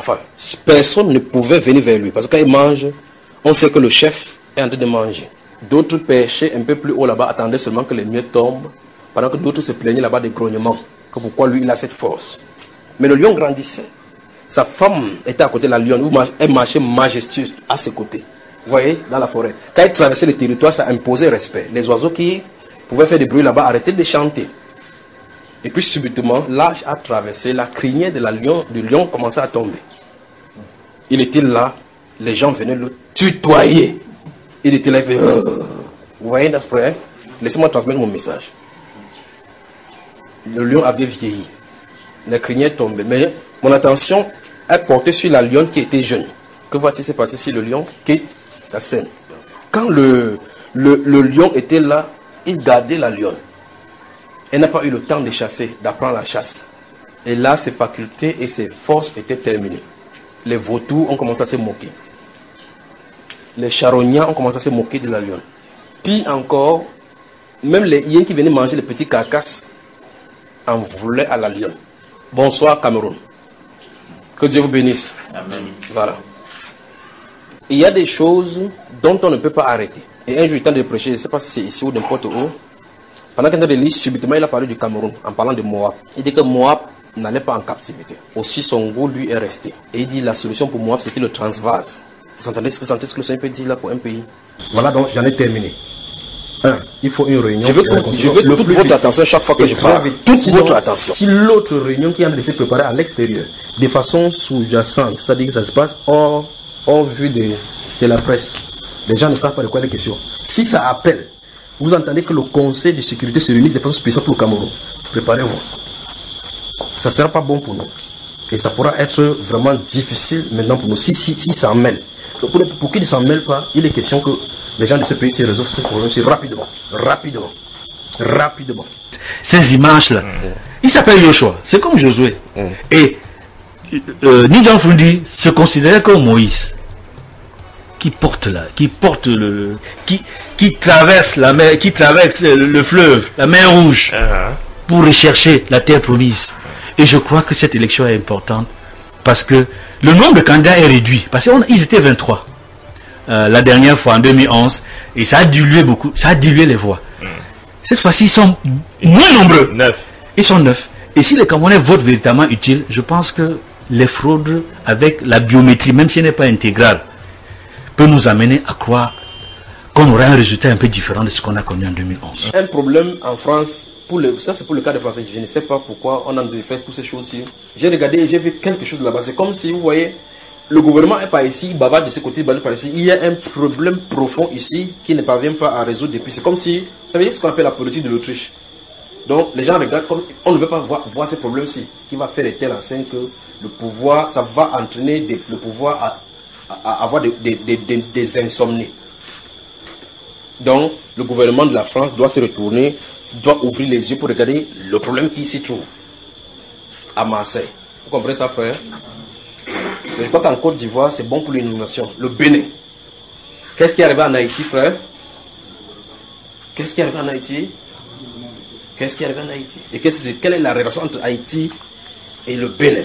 pouvait venir vers lui. Parce que quand il mange, on sait que le chef est en train de manger. D'autres pêchaient un peu plus haut là-bas, attendaient seulement que les miettes tombent, pendant que d'autres se plaignaient là-bas des grognements. Que pourquoi lui, il a cette force. Mais le lion grandissait. Sa femme était à côté de la lionne, elle marchait majestueuse à ses côtés. Vous voyez, dans la forêt. Quand il traversait le territoire, ça imposait respect. Les oiseaux qui pouvaient faire des bruits là-bas arrêtaient de chanter. Et puis subitement, l'âge a traversé, la crinière du lion commençait à tomber. Il était là, les gens venaient le tutoyer. Il était là, il fait, vous voyez notre frère, laissez-moi transmettre mon message. Le lion avait vieilli. La crinière tombait. Mais mon attention est portée sur la lionne qui était jeune. Que va-t-il se passer si le lion quitte la scène? Quand le lion était là, il gardait la lionne. Elle n'a pas eu le temps de chasser, d'apprendre la chasse. Et là, ses facultés et ses forces étaient terminées. Les vautours ont commencé à se moquer. Les charognards ont commencé à se moquer de la lionne. Puis encore, même les hyènes qui venaient manger les petits carcasses en voulaient à la lionne. Bonsoir Cameroun. Que Dieu vous bénisse. Amen. Voilà. Il y a des choses dont on ne peut pas arrêter. Et un jour, il est temps de prêcher, je ne sais pas si c'est ici ou n'importe où. Pendant qu'il était de lire, subitement, il a parlé du Cameroun, en parlant de Moab. Il dit que Moab n'allait pas en captivité. Aussi, son goût, lui, est resté. Et il dit la solution pour Moab, c'était le Transvase. Vous entendez ce que le Seigneur peut dire là pour un pays? Voilà, donc j'en ai terminé. Il faut une réunion. Je veux toute votre attention chaque fois que je parle. Toute votre attention. Si l'autre réunion qui est en train de se préparer à l'extérieur, de façon sous-jacente, c'est-à-dire que ça se passe hors vue de la presse, les gens ne savent pas de quoi il est question. Si ça appelle, vous entendez que le Conseil de sécurité se réunit de façon spéciale pour le Cameroun, préparez-vous. Ça ne sera pas bon pour nous. Et ça pourra être vraiment difficile maintenant pour nous si ça en mêle. Pour qu'il ne s'en mêle pas, il est question que les gens de ce pays se résolvent ce problème rapidement. Ces images-là, il s'appelle Joshua, c'est comme Josué. Et Nidjan Fundi se considérait comme Moïse, qui traverse la mer, qui traverse le fleuve, la mer Rouge, pour rechercher la terre promise. Et je crois que cette élection est importante parce que le nombre de candidats est réduit. Parce qu'ils étaient 23 la dernière fois en 2011 et ça a dilué beaucoup, ça a dilué les voix. Cette fois-ci, ils sont moins nombreux. 9. Ils sont 9. Et si les Camerounais votent véritablement utile, je pense que les fraudes avec la biométrie, même si elle n'est pas intégrale, peut nous amener à croire qu'on aura un résultat un peu différent de ce qu'on a connu en 2011. Un problème en France, ça c'est pour le cas de Français, je ne sais pas pourquoi on a fait toutes ces choses-ci. J'ai regardé et j'ai vu quelque chose là-bas. C'est comme si, vous voyez, le gouvernement est pas ici, bavarde de ce côté, bavarde par ici. Il y a un problème profond ici qui ne parvient pas à résoudre depuis. C'est comme si, ça veut dire ce qu'on appelle la politique de l'Autriche. Donc les gens regardent comme on ne veut pas voir ces problèmes-ci, qui va faire de telle enseigne que le pouvoir, ça va entraîner le pouvoir à avoir des insomnies. Donc le gouvernement de la France doit se retourner, doit ouvrir les yeux pour regarder le problème qui s'y trouve à Marseille. Vous comprenez ça, frère? Je crois qu'en Côte d'Ivoire, c'est bon pour l'inondation. Le Bénin. Qu'est-ce qui est arrivé en Haïti, frère? Qu'est-ce qui est arrivé en Haïti? Qu'est-ce qui est arrivé en Haïti? Et quelle est la relation entre Haïti et le Bénin?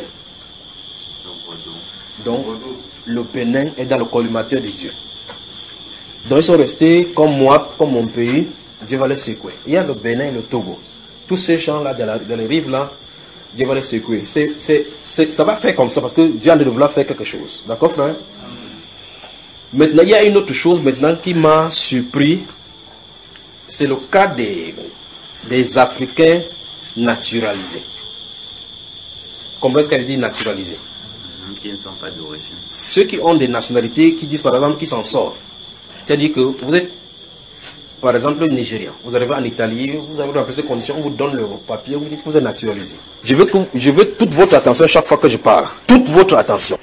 Donc, le Bénin est dans le collimateur de Dieu. Donc, ils sont restés comme moi, comme mon pays. Dieu va les secouer. Il y a le Bénin et le Togo. Tous ces gens-là, dans les rives là, Dieu va les secouer. Ça va faire comme ça parce que Dieu a de vouloir faire quelque chose. D'accord, frère? Maintenant, il y a une autre chose maintenant qui m'a surpris. C'est le cas des Africains naturalisés. Comment est-ce qu'elle dit naturalisés? Qui ne sont pas d'origine. Ceux qui ont des nationalités qui disent par exemple qu'ils s'en sortent. C'est-à-dire que vous êtes, par exemple, Nigérian. Vous arrivez en Italie, vous avez rempli ces conditions, on vous donne le papier, vous dites que vous êtes naturalisé. Je veux toute votre attention chaque fois que je parle. Toute votre attention.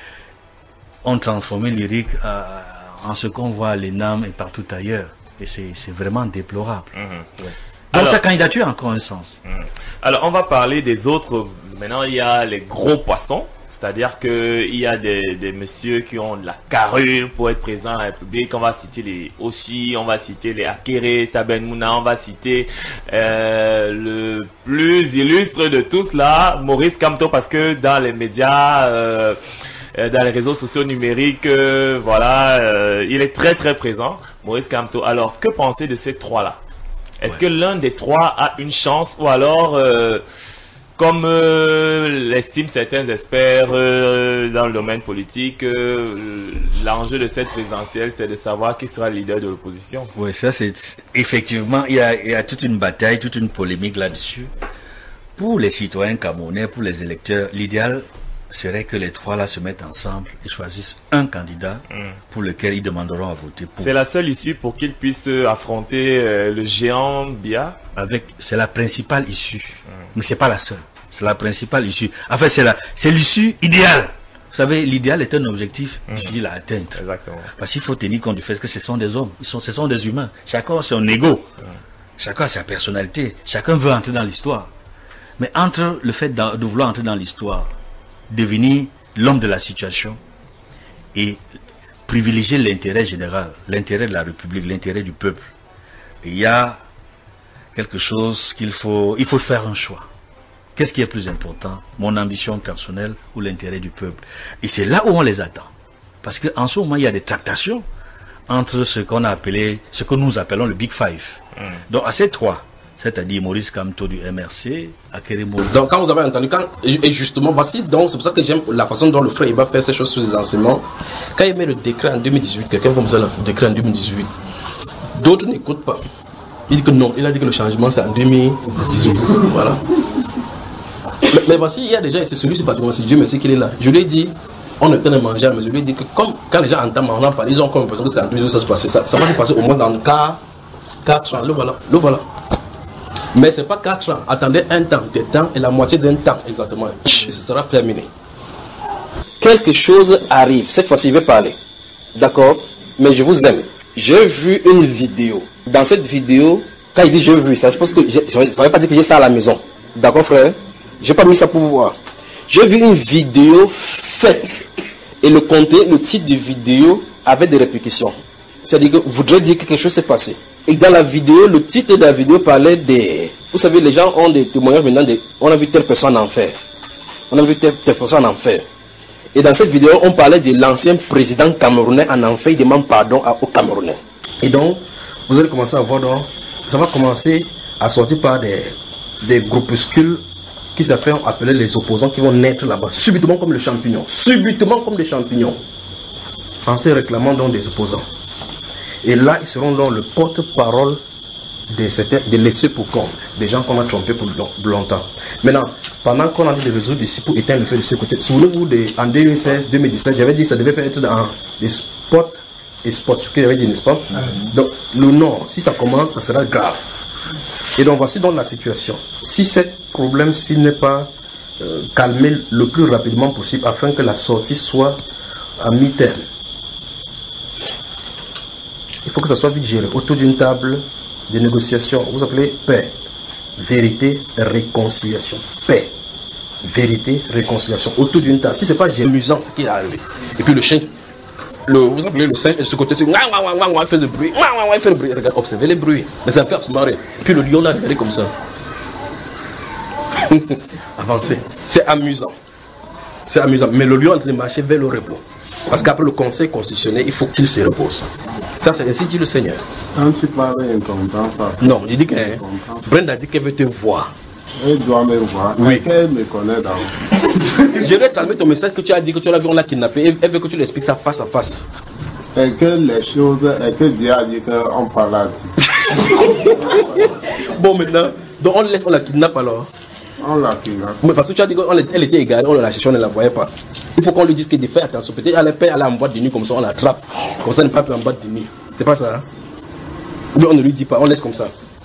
On transformait l'IRIC en ce qu'on voit à l'ENAM et partout ailleurs. Et c'est vraiment déplorable. Ouais. Donc sa candidature a encore un sens. Alors on va parler des autres. Maintenant il y a les gros poissons. C'est-à-dire qu'il y a des messieurs qui ont de la carrure pour être présents à la République. On va citer les Oshi, on va citer les Akere, Taben Mouna, on va citer le plus illustre de tous là, Maurice Kamto, parce que dans les médias, dans les réseaux sociaux numériques, voilà, il est très très présent, Maurice Kamto. Alors, que penser de ces trois-là? Est-ce que l'un des trois a une chance ou alors... comme l'estiment certains experts dans le domaine politique, l'enjeu de cette présidentielle, c'est de savoir qui sera le leader de l'opposition. Oui, ça c'est effectivement, il y a toute une bataille, toute une polémique là-dessus. Pour les citoyens camerounais, pour les électeurs, l'idéal serait que les trois là se mettent ensemble et choisissent un candidat pour lequel ils demanderont à voter pour. C'est la seule issue pour qu'ils puissent affronter le géant Bia. C'est la principale issue, mais c'est pas la seule. C'est la principale issue. En fait, c'est l'issue idéale. Vous savez, l'idéal est un objectif difficile à atteindre. Exactement. Parce qu'il faut tenir compte du fait que ce sont des hommes, ce sont des humains. Chacun a son ego, chacun a sa personnalité, chacun veut entrer dans l'histoire. Mais entre le fait de vouloir entrer dans l'histoire, devenir l'homme de la situation et privilégier l'intérêt général, l'intérêt de la République, l'intérêt du peuple, il y a quelque chose il faut faire un choix. Qu'est-ce qui est plus important? Mon ambition personnelle ou l'intérêt du peuple? Et c'est là où on les attend. Parce qu'en ce moment, il y a des tractations entre ce que nous appelons le Big Five. Donc à ces trois, c'est-à-dire Maurice Kamto du MRC, Akere Moïse. Donc quand vous avez entendu, et justement, voici donc, c'est pour ça que j'aime la façon dont le frère Iba fait ces choses sous les enseignements. Quand il met le décret en 2018, quelqu'un comme ça, le décret en 2018, d'autres n'écoutent pas. Il dit que non, il a dit que le changement c'est en 2018. Voilà. Mais voici, il y a déjà, c'est celui-ci patrimoine, c'est Dieu merci qu'il est là. Je lui ai dit, on est en train de manger, mais je lui ai dit que comme quand les gens entendent maintenant parler, ils ont comme l'impression que c'est en 2018 que ça se passait. Ça va se passer au moins dans le cas 4 ans. Le voilà. Mais c'est pas 4 ans. Attendez un temps, des temps et la moitié d'un temps exactement. Et ce sera terminé. Quelque chose arrive. Cette fois-ci, je vais parler. D'accord? Mais je vous aime. J'ai vu une vidéo. Dans cette vidéo, quand il dit j'ai vu, ça suppose que ça ne veut pas dire que j'ai ça à la maison. D'accord, frère? J'ai pas mis ça pour vous voir. J'ai vu une vidéo faite. Et le contenu, le titre de vidéo avait des répercussions. C'est-à-dire que vous voudrez dire que quelque chose s'est passé. Et dans la vidéo, le titre de la vidéo parlait des... Vous savez, les gens ont des témoignages maintenant on a vu telle personne en enfer. On a vu telle personne en enfer. Et dans cette vidéo, on parlait de l'ancien président camerounais en enfer. Il demande pardon aux Camerounais. Et donc, vous allez commencer à voir, donc, ça va commencer à sortir par des groupuscules qui se font appeler les opposants qui vont naître là-bas. Subitement comme les champignons. Subitement comme des champignons. En se réclamant donc des opposants. Et là, ils seront donc le porte-parole des laissés pour compte, des gens qu'on a trompés pour longtemps. Maintenant, pendant qu'on a dit de résoudre ici pour éteindre le feu de ce côté, souvenez-vous en 2016-2017, j'avais dit que ça devait faire être dans les spots et spots, ce que j'avais dit, n'est-ce pas? Donc, le nom, si ça commence, ça sera grave. Et donc, voici donc la situation. Si ce problème-ci n'est pas calmé le plus rapidement possible afin que la sortie soit à mi-terme, il faut que ça soit vite géré autour d'une table de négociation. Vous appelez paix, vérité, réconciliation. Paix, vérité, réconciliation. Autour d'une table. Si c'est pas amusant ce qui est arrivé. Et puis le chien, vous appelez le singe, de ce côté, il fait le bruit. Il fait le bruit. Regardez, observez les bruits. Mais ça fait absolument rien. Puis le lion là, regardez comme ça. Avancez. C'est amusant. C'est amusant. Mais le lion est en train de marcher vers le repos. Parce qu'après le conseil constitutionnel, il faut qu'il se repose. Ça, c'est ainsi dit le Seigneur. Quand tu parles, il ne comprend pas. Non, il dit que Brenda dit qu'elle veut te voir. Elle doit me voir. Oui. Elle me connaît d'abord. Je vais calmer ton message que tu as dit que tu l'as vu, on l'a kidnappé. Elle veut que tu lui expliques ça face à face. Et que les choses, et que Dieu a dit qu'on parle à Dieu. Bon, maintenant, donc on la kidnappe alors. On l'a kidnappé. Mais parce que tu as dit qu'elle était égarée, on la cherchait, on ne la voyait pas. Il faut qu'on lui dise qu'il fait attention. Peut-être elle est en boîte de nuit, comme ça on l'attrape. Comme ça, elle n'est pas plus en boîte de nuit. C'est pas ça, hein? Ou on ne lui dit pas, on laisse comme ça.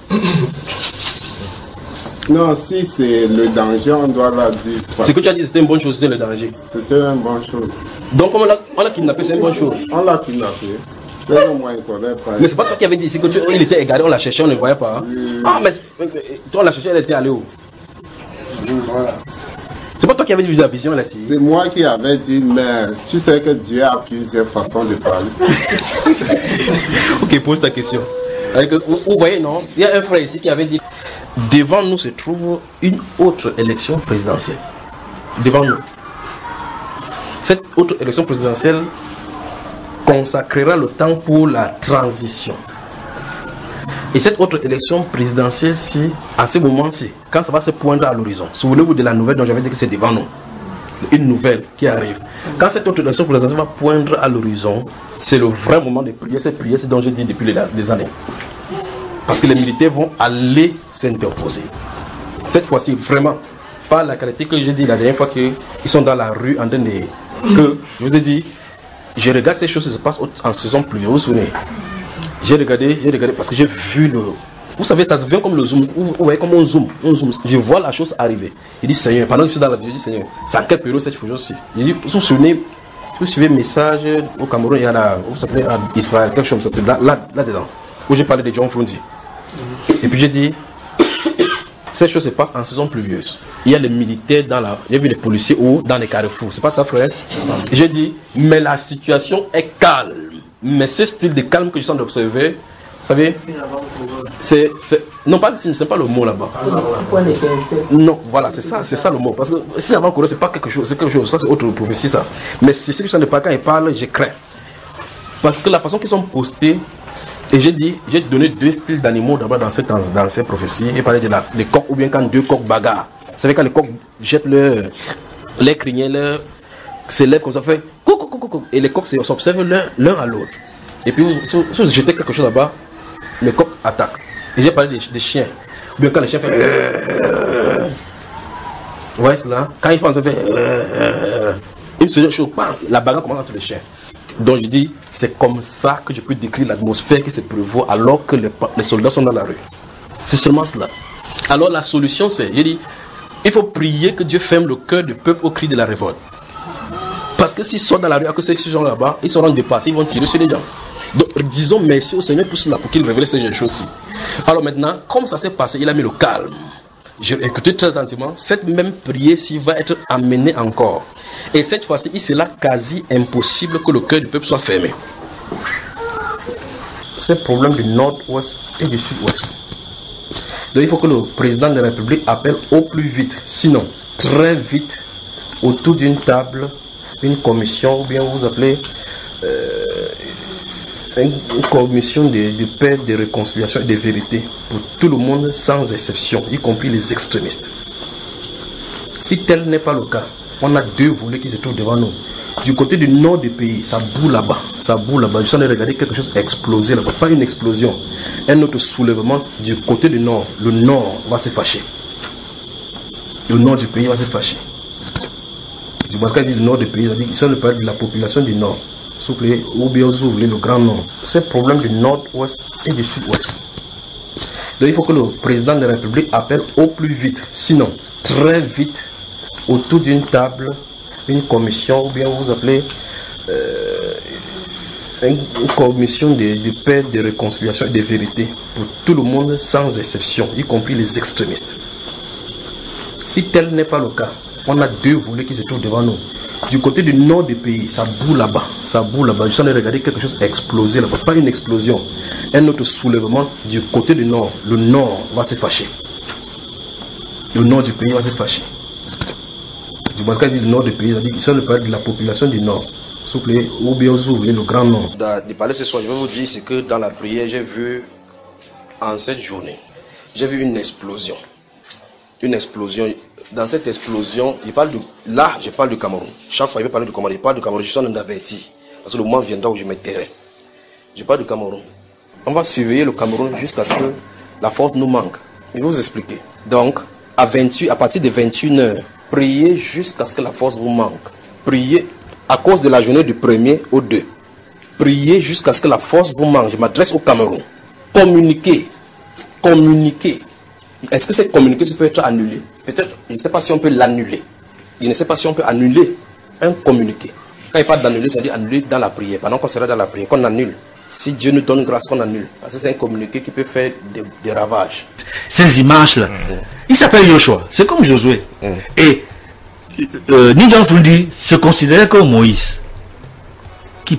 Non, si c'est le danger, on doit la dire. Ce que tu as dit, c'était une bonne chose, c'était le danger. C'était une bonne chose. Donc, comme on l'a kidnappé, c'est une bonne chose. On l'a kidnappé. Mais au moins, il connaît pas. Mais c'est pas toi qui avais dit ici que il était égaré, on l'a cherché, on ne le voyait pas. Hein? Ah, mais toi, on l'a cherché, elle était allée où? Voilà. C'est pas toi qui avais dit la vision là, si. C'est moi qui avais dit, mais tu sais que Dieu a plusieurs façons de parler. Ok, pose ta question. Vous voyez, non? Il y a un frère ici qui avait dit, devant nous se trouve une autre élection présidentielle. Devant nous. Cette autre élection présidentielle consacrera le temps pour la transition. Et cette autre élection présidentielle, si, à ce moment-ci, quand ça va se poindre à l'horizon, souvenez-vous de la nouvelle dont j'avais dit que c'est devant nous, une nouvelle qui arrive. Quand cette autre élection présidentielle va poindre à l'horizon, c'est le vrai moment de prière. Cette prière, c'est dont j'ai dit depuis des années. Parce que les militaires vont aller s'interposer. Cette fois-ci, vraiment, pas la qualité que j'ai dit la dernière fois qu'ils sont dans la rue en train de... Que, je vous ai dit, je regarde ces choses qui se passent en saison pluvieuse, vous vous souvenez? J'ai regardé parce que j'ai vu le... Vous savez, ça se vient comme le zoom. Vous voyez comme on zoom. Je vois la chose arriver. Il dit, Seigneur, pendant que je suis dans la vidéo, je dis, Seigneur, c'est en quelle période cette chose-ci? Il dit, vous vous souvenez, si vous suivez le message au Cameroun, il y a là, vous savez, à Israël, quelque chose comme ça, c'est là-dedans, où j'ai parlé de John Frundi. Et puis j'ai dit, cette chose se passe en saison pluvieuse. Il y a les militaires dans la... J'ai vu les policiers ou dans les carrefours. C'est pas ça, frère? J'ai dit, mais la situation est calme. Mais ce style de calme que je sens d'observer, vous savez, c'est non pas c'est pas le mot là-bas. Non, voilà, c'est ça le mot. Parce que si avant-coureur, c'est pas quelque chose, c'est quelque chose, ça c'est autre prophétie ça. Mais c'est ce que je sens de pas quand ils parlent, je crains. Parce que la façon qu'ils sont postés, Et j'ai donné 2 styles d'animaux d'abord dans ces prophéties. J'ai parlé des coqs, ou bien quand 2 coqs bagarrent. Vous savez, quand les coqs jettent les criniers, s'élèvent comme ça, fait coucou, coucou, coucou. Et les coqs s'observent l'un à l'autre. Et puis, si vous jetez quelque chose là-bas, les coqs attaquent. Et j'ai parlé des chiens. Ou bien quand les chiens font vous voyez cela? Quand ils font ça, une seule chose, la bagarre commence entre les chiens. Donc je dis, c'est comme ça que je peux décrire l'atmosphère qui se prévaut alors que les soldats sont dans la rue. C'est seulement cela. Alors la solution c'est, je dis, il faut prier que Dieu ferme le cœur du peuple au cri de la révolte. Parce que s'ils sortent dans la rue, à cause de ces gens là-bas, ils seront dépassés, ils vont tirer sur les gens. Donc disons merci au Seigneur pour cela, pour qu'il révèle ces choses-ci. Alors maintenant, comme ça s'est passé, il a mis le calme. Je vais écouter très attentivement, cette même prière-ci va être amenée encore. Et cette fois-ci, il sera quasi impossible que le cœur du peuple soit fermé. C'est le problème du nord-ouest et du sud-ouest. Donc il faut que le président de la République appelle au plus vite, sinon très vite, autour d'une table, une commission, ou bien vous appelez une commission de paix, de réconciliation et de vérité pour tout le monde sans exception, y compris les extrémistes. Si tel n'est pas le cas, on a 2 volets qui se trouvent devant nous. Du côté du nord du pays, ça boue là-bas, ça boue là-bas. Je suis en train de regarder quelque chose exploser là-bas, pas une explosion, un autre soulèvement du côté du nord. Le nord va se fâcher. Le nord du pays va se fâcher. Du moins, quand il dit le nord du pays, ils sont de la population du nord. S'il vous plaît, ou bien vous ouvrez le grand nord. C'est le problème du nord-ouest et du sud-ouest. Donc il faut que le président de la République appelle au plus vite, sinon très vite, autour d'une table, une commission, ou bien vous appelez une commission de paix, de réconciliation et de vérité pour tout le monde sans exception, y compris les extrémistes. Si tel n'est pas le cas, on a 2 volets qui se trouvent devant nous. Du côté du nord du pays, ça boue là-bas, ça boue là-bas. Je suis en train de regarder quelque chose exploser là-bas, pas une explosion, un autre soulèvement du côté du nord. Le nord va se fâcher. Le nord du pays va se fâcher. Du moins, quand il dit le nord du pays, ils sont de la population du nord. S'il vous plaît, ou bien vous ouvrez le grand nord. De parler ce soir, je vais vous dire, c'est que dans la prière, j'ai vu, en cette journée, j'ai vu une explosion. Une explosion. Dans cette explosion, je parle du Cameroun. Chaque fois, il veut parler du Cameroun. Il parle du Cameroun. Je suis en train d'avertir. Parce que le moment viendra où je me tairai. Je parle du Cameroun. On va surveiller le Cameroun jusqu'à ce que la force nous manque. Je vais vous expliquer. Donc, à partir de 21h, priez jusqu'à ce que la force vous manque. Priez à cause de la journée du 1er au 2. Priez jusqu'à ce que la force vous manque. Je m'adresse au Cameroun. Communiquez. Communiquez. Est-ce que cette communication peut être annulée? Peut-être, je ne sais pas si on peut l'annuler. Je ne sais pas si on peut annuler un communiqué. Quand il parle d'annuler, ça veut dire annuler dans la prière. Pendant qu'on sera dans la prière, qu'on annule. Si Dieu nous donne grâce, qu'on annule. Parce que c'est un communiqué qui peut faire des ravages. Ces images-là, il s'appelle Joshua. C'est comme Josué. Et Ninjan Fundi se considérait comme Moïse. Qui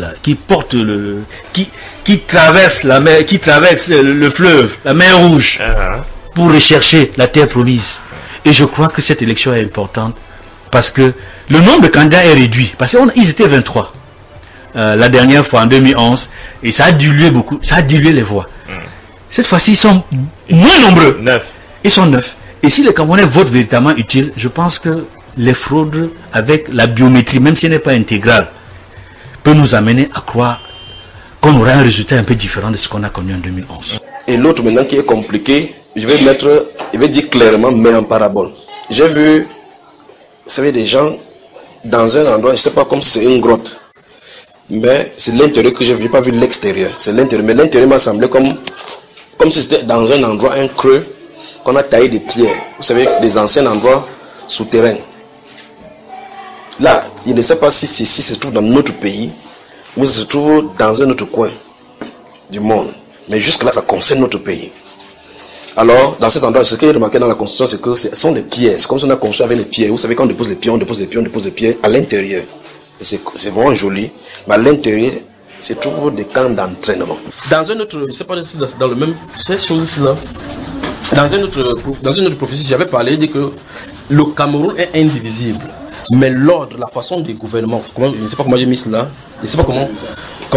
traverse la mer, qui traverse le fleuve, la mer Rouge, pour rechercher la terre promise. Et je crois que cette élection est importante parce que le nombre de candidats est réduit. Parce qu'ils étaient 23 la dernière fois en 2011 et ça a dilué beaucoup, ça a dilué les voix. Cette fois-ci, ils sont moins nombreux. 9. Ils sont 9. Et si les Camerounais votent véritablement utile, je pense que les fraudes avec la biométrie, même si elle n'est pas intégrale, peut nous amener à croire qu'on aura un résultat un peu différent de ce qu'on a connu en 2011. Et l'autre maintenant qui est compliqué, je vais dire clairement, mais en parabole. J'ai vu, vous savez, des gens dans un endroit, je ne sais pas comme si c'est une grotte, mais c'est l'intérieur que j'ai vu, je n'ai pas vu l'extérieur, c'est l'intérieur. Mais l'intérieur m'a semblé comme si c'était dans un endroit, un creux, qu'on a taillé des pierres. Vous savez, des anciens endroits souterrains. Là, il ne sait pas si ceci se trouve dans notre pays ou ça se trouve dans un autre coin du monde. Mais jusque-là, ça concerne notre pays. Alors, dans cet endroit, ce que j'ai remarqué dans la construction, c'est que ce sont des pierres. C'est comme si on a construit avec les pierres. Vous savez, quand on dépose les pierres, on dépose les pierres à l'intérieur. Et c'est vraiment joli. Mais à l'intérieur, se trouvent des camps d'entraînement. Dans un autre, je ne sais pas si dans le même, cette chose-là, dans une autre prophétie, j'avais parlé de que le Cameroun est indivisible. Mais l'ordre, la façon des gouvernements, je ne sais pas comment j'ai mis cela, je ne sais pas comment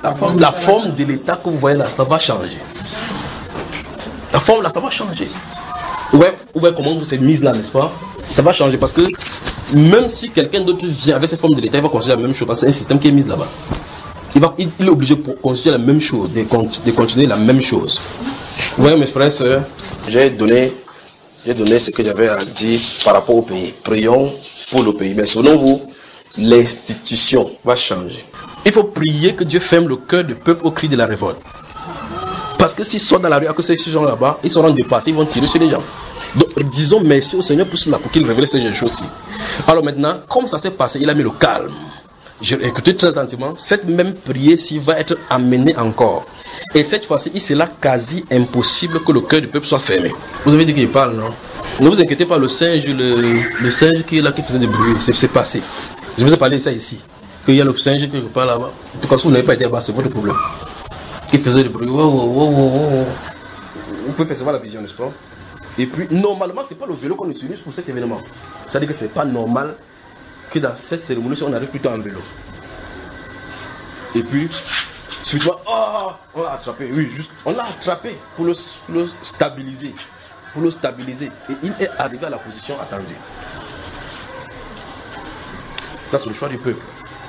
La forme de l'État que vous voyez là, ça va changer. La forme là, ça va changer. Ouais, comment vous êtes mise là, n'est-ce pas? Ça va changer parce que même si quelqu'un d'autre vient avec cette forme de l'État, il va considérer la même chose parce que c'est un système qui est mis là-bas. Il est obligé de considérer la même chose, de continuer la même chose. Ouais, mes frères et sœurs, j'ai donné ce que j'avais à dire par rapport au pays. Prions pour le pays. Mais selon vous, l'institution va changer. Il faut prier que Dieu ferme le cœur du peuple au cri de la révolte. Parce que s'ils sont dans la rue, à cause de ces gens là-bas, ils seront dépassés, ils vont tirer sur les gens. Donc disons merci au Seigneur pour cela, pour qu'il révèle ces choses-ci. Alors maintenant, comme ça s'est passé, il a mis le calme. J'ai écouté très attentivement, cette même prière-ci va être amenée encore. Et cette fois-ci, il sera quasi impossible que le cœur du peuple soit fermé. Vous avez dit qu'il parle, non? Ne vous inquiétez pas, le singe qui est là, qui faisait du bruit, c'est passé. Je vous ai parlé de ça ici. Qu'il y a le singe qui parle là-bas. En tout cas, si vous n'avez pas été là-bas, c'est votre problème. Qui faisait du bruit. Vous pouvez percevoir la vision, n'est-ce pas? Et puis, normalement, ce n'est pas le vélo qu'on utilise pour cet événement. C'est-à-dire que ce n'est pas normal que dans cette cérémonie, on arrive plutôt en vélo. Et puis, subitement, on l'a attrapé. Oui, juste, on l'a attrapé pour le stabiliser. Pour le stabiliser. Et il est arrivé à la position attendue. Ça, c'est le choix du peuple.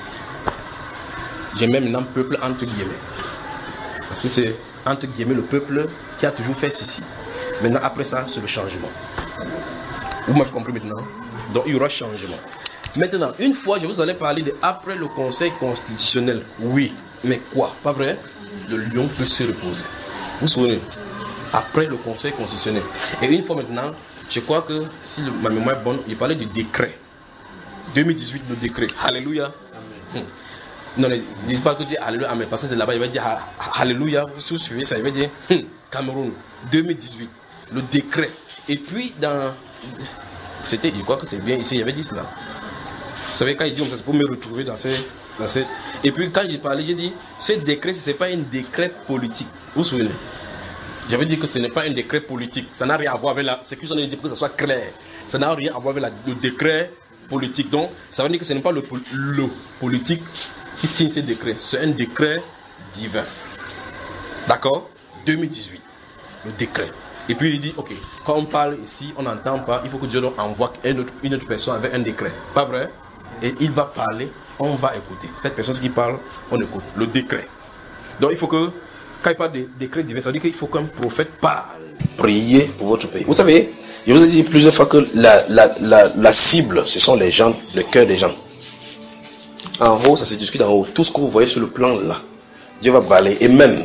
J'ai même un peuple entre guillemets. Parce que c'est entre guillemets le peuple qui a toujours fait ceci. Maintenant, après ça, c'est le changement. Vous m'avez compris maintenant? Donc, il y aura changement. Maintenant, une fois, je vous allais parler de après le conseil constitutionnel. Oui, mais quoi? Pas vrai? Le lion peut se reposer. Vous vous souvenez? Après le conseil constitutionnel. Et une fois maintenant, je crois que si ma mémoire est bonne, il parlait du décret. 2018, le décret. Alléluia. Non, ne dites pas que Dieu Alléluia, Amen. Parce que c'est là-bas, il va dire Alléluia. Si vous suivez ça, il va dire Cameroun, 2018, le décret. Et puis, c'était, je crois que c'est bien ici, il avait dit cela. Vous savez, quand il dit comme ça, c'est pour me retrouver dans ces. Et puis, quand il parlait, j'ai dit ce décret, ce n'est pas un décret politique. Vous vous souvenez? J'avais dit que ce n'est pas un décret politique. Ça n'a rien à voir avec la. C'est que j'en ai dit pour que ça soit clair. Ça n'a rien à voir avec le décret politique. Donc, ça veut dire que ce n'est pas le politique qui signe ces décrets. C'est un décret divin. D'accord? 2018. Le décret. Et puis il dit, ok, quand on parle ici, on n'entend pas, il faut que Dieu leur envoie une autre personne avec un décret. Pas vrai? Et il va parler, on va écouter. Cette personne qui parle, on écoute. Le décret. Donc il faut que, quand il parle de décret divin, ça veut dire qu'il faut qu'un prophète parle. Priez pour votre pays. Vous savez, je vous ai dit plusieurs fois que la cible, ce sont les gens, le cœur des gens. En haut, ça se discute en haut. Tout ce que vous voyez sur le plan là, Dieu va balayer. Et même,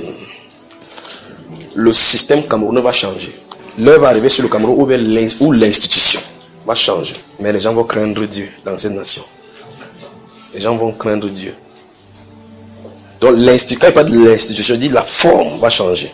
le système camerounais va changer. L'heure va arriver sur le Cameroun où l'institution va changer. Mais les gens vont craindre Dieu dans cette nation. Les gens vont craindre Dieu. Donc, quand il parle de l'institution, il dit la forme va changer.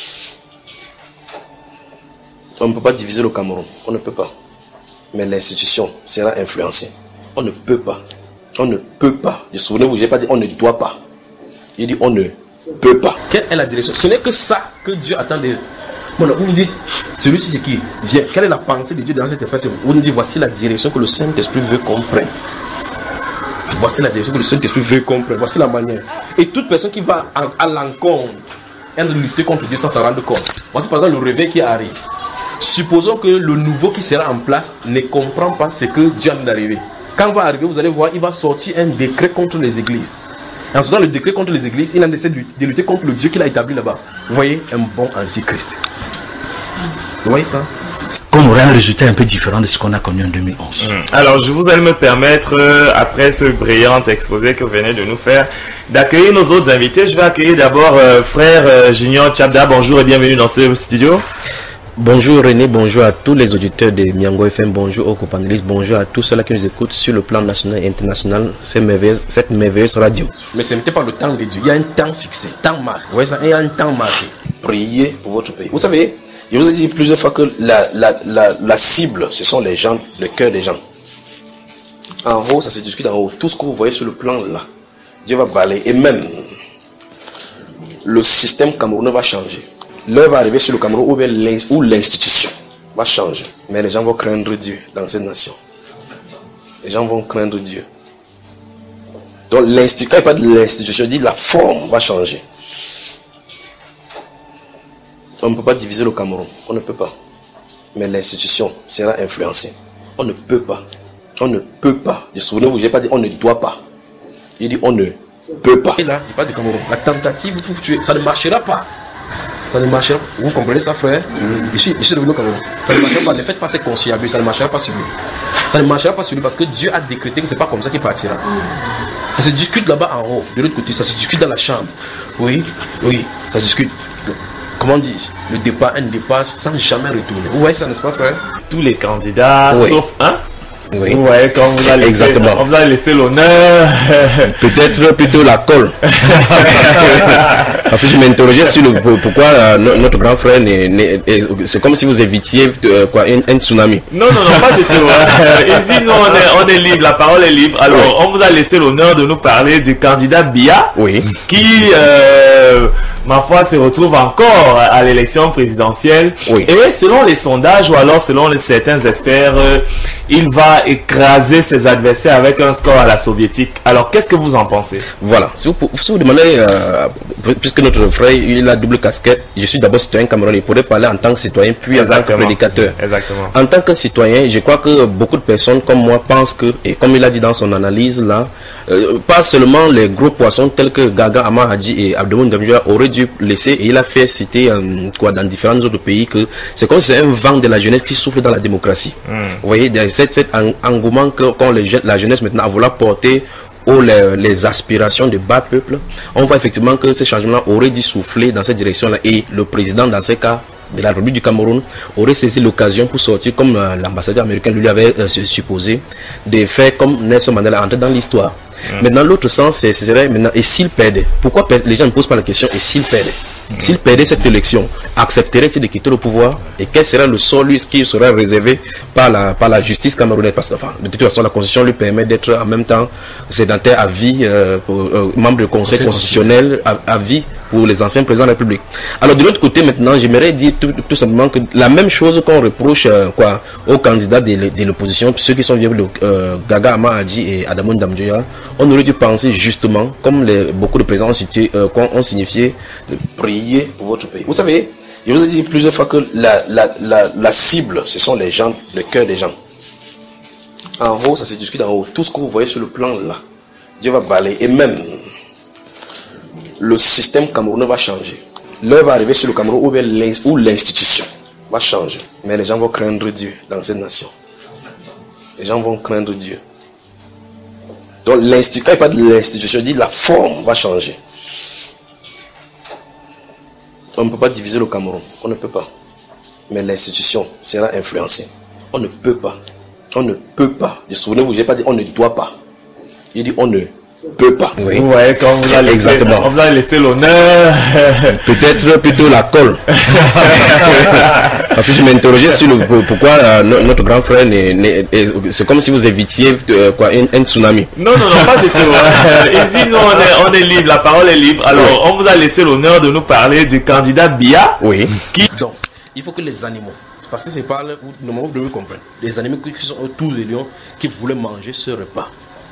On ne peut pas diviser le Cameroun. On ne peut pas. Mais l'institution sera influencée. On ne peut pas. On ne peut pas. Souvenez-vous, je n'ai pas dit on ne doit pas. Il dit on ne peut pas. Quelle est la direction? Ce n'est que ça que Dieu attend de. Bon, vous dites, celui-ci c'est qui vient. Quelle est la pensée de Dieu dans cette affaire? Vous nous dites, voici la direction que le Saint-Esprit veut qu'on prenne. Voici la direction que le Saint-Esprit veut qu'on prenne. Voici la manière. Et toute personne qui va à l'encontre, elle lutter contre Dieu sans s'en rendre compte. Voici par exemple le réveil qui arrive. Supposons que le nouveau qui sera en place ne comprend pas ce que Dieu vient d'arriver. Quand il va arriver, vous allez voir, il va sortir un décret contre les églises. Et en sortant le décret contre les églises, il a décidé de lutter contre le Dieu qu'il a établi là-bas. Vous voyez, un bon antichrist. Vous voyez ça? Qu'on aurait un résultat un peu différent de ce qu'on a connu en 2011. Alors, je vous allez me permettre, après ce brillant exposé que vous venez de nous faire, d'accueillir nos autres invités. Je vais accueillir d'abord frère Junior Tchabda. Bonjour et bienvenue dans ce studio. Bonjour René, bonjour à tous les auditeurs de Miango FM, bonjour aux copanélistes, bonjour à tous ceux-là qui nous écoutent sur le plan national et international, cette merveilleuse radio. Mais ce n'était pas le temps de Dieu, il y a un temps fixé, temps marqué. Vous voyez ça, il y a un temps marqué. Priez pour votre pays. Vous savez, je vous ai dit plusieurs fois que la cible, ce sont les gens, le cœur des gens. En haut, ça se discute en haut. Tout ce que vous voyez sur le plan là, Dieu va balayer. Et même, le système camerounais va changer. L'heure va arriver sur le Cameroun où l'institution va changer. Mais les gens vont craindre Dieu dans cette nation. Les gens vont craindre Dieu. Donc, quand il parle de l'institution, il dit la forme va changer. On ne peut pas diviser le Cameroun. On ne peut pas. Mais l'institution sera influencée. On ne peut pas. On ne peut pas. Souvenez-vous, je n'ai pas dit on ne doit pas. Il dit on ne peut pas. Et là, il parle du Cameroun. La tentative pour tuer, ça ne marchera pas. Ça ne marchera pas. Vous comprenez ça, frère? Je suis devenu au Cameroun. Ça ne marchera pas. Ne faites pas ces conciliables. Ça ne marchera pas sur lui. Ça ne marchera pas sur lui parce que Dieu a décrété que c'est pas comme ça qu'il partira. Ça se discute là-bas en haut, de l'autre côté. Ça se discute dans la chambre. Oui, ça se discute. Comment dire, le départ, un départ sans jamais retourner. Vous voyez ça, n'est-ce pas, frère? Tous les candidats, sauf un. Oui. Vous voyez, quand vous a laissé, exactement. On vous a laissé l'honneur. Peut-être plutôt la colle. Parce que je m'interrogeais sur pourquoi notre grand frère c'est comme si vous évitiez un tsunami. Non, pas du tout. Ici, nous, on est libre, la parole est libre. Alors, on vous a laissé l'honneur de nous parler du candidat Biya, qui, ma foi, se retrouve encore à l'élection présidentielle. Et selon les sondages, ou alors selon certains experts, il va écraser ses adversaires avec un score à la soviétique. Alors, qu'est-ce que vous en pensez? Voilà. Si vous demandez, puisque notre frère, il a double casquette, je suis d'abord citoyen camerounais, il pourrait parler en tant que citoyen, puis en tant que prédicateur. Exactement. En tant que citoyen, je crois que beaucoup de personnes comme moi pensent que, et comme il a dit dans son analyse là, pas seulement les gros poissons tels que Gaga Ama Hadji et Abdelmoun Gamjoua auraient dû laisser, et il a fait citer dans différents autres pays que c'est comme si c'est un vent de la jeunesse qui souffle dans la démocratie. Vous voyez, cet engouement qu'ont la jeunesse maintenant à vouloir porter les aspirations de bas peuple, on voit effectivement que ces changements auraient dû souffler dans cette direction-là, et le président dans ces cas de la République du Cameroun aurait saisi l'occasion pour sortir, comme l'ambassadeur américain lui avait supposé, des faits comme Nelson Mandela entrer dans l'histoire. Maintenant, l'autre sens, ce serait maintenant, et s'il perdait? Pourquoi les gens ne posent pas la question, et s'il perdait? S'il perdait cette élection, accepterait-il de quitter le pouvoir? Et quel serait le sort qui sera réservé par la justice camerounaise? Parce que, de toute façon, la Constitution lui permet d'être en même temps sédentaire à vie, membre du Conseil constitutionnel à vie pour les anciens présidents de la République. Alors, de l'autre côté, maintenant, j'aimerais dire tout simplement que la même chose qu'on reproche aux candidats de l'opposition, ceux qui sont vieux, Gaga Ama Hadji et Abdelmoun Gamjoua, on aurait dû penser justement, comme beaucoup de présidents ont signifié, de prier pour votre pays. Vous savez, je vous ai dit plusieurs fois que la cible, ce sont les gens, le cœur des gens. En haut, ça se discute en haut. Tout ce que vous voyez sur le plan là, Dieu va balayer. Et même, le système camerounais va changer. L'heure va arriver sur le Cameroun où l'institution va changer. Mais les gens vont craindre Dieu dans cette nation. Les gens vont craindre Dieu. Donc, quand il parle de l'institution, il dit la forme va changer. On ne peut pas diviser le Cameroun. On ne peut pas. Mais l'institution sera influencée. On ne peut pas. On ne peut pas. Souvenez-vous, je n'ai pas dit on ne doit pas. Il dit on ne peut pas. Oui. Vous voyez, quand vous a laissé, exactement. On vous a laissé l'honneur. Peut-être plutôt la colle. Parce que je m'interrogeais sur pourquoi notre grand frère c'est comme si vous évitiez un tsunami. Non, pas du tout. Ici, nous, on est libre, la parole est libre. Alors, on vous a laissé l'honneur de nous parler du candidat Biya. Donc, il faut que les animaux, parce que c'est pas le moment où vous devez comprendre, les animaux qui sont autour des lions, qui voulaient manger ce repas,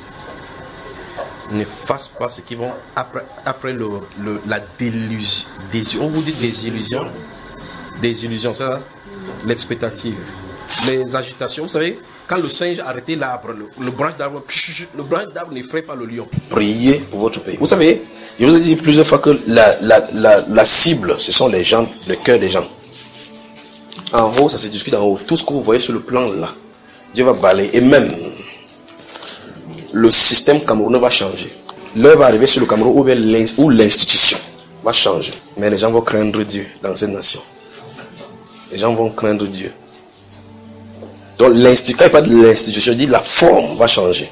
ne fassent pas ce qu'ils vont après la désillusion. On vous dit des illusions, ça, l'expectative, les agitations. Vous savez, quand le singe arrêtait l'arbre, le branche d'arbre n'effraie pas le lion. Priez pour votre pays. Vous savez, je vous ai dit plusieurs fois que la cible, ce sont les gens, le cœur des gens. En haut, ça se discute en haut. Tout ce que vous voyez sur le plan là, Dieu va balayer. Et même, le système camerounais va changer. L'heure va arriver sur le Cameroun où l'institution va changer. Mais les gens vont craindre Dieu dans cette nation. Les gens vont craindre Dieu. Donc, quand il parle de l'institution, il dit la forme va changer.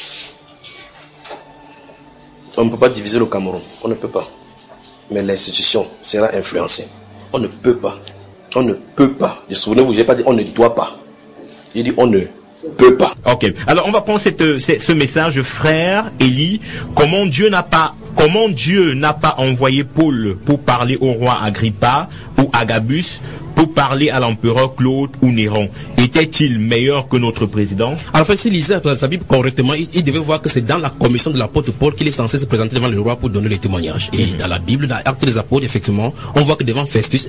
On ne peut pas diviser le Cameroun. On ne peut pas. Mais l'institution sera influencée. On ne peut pas. On ne peut pas. Souvenez-vous, je n'ai pas dit on ne doit pas. Il dit on ne peut pas. Ok. Alors, on va prendre ce message, frère Élie. Comment Dieu n'a pas envoyé Paul pour parler au roi Agrippa ou Agabus pour parler à l'empereur Claude ou Néron, était-il meilleur que notre président? En fait, s'il lisait sa Bible correctement, il devait voir que c'est dans la commission de l'apôtre Paul qu'il est censé se présenter devant le roi pour donner les témoignages. Et dans la Bible, dans Actes des Apôtres, effectivement, on voit que devant Festus,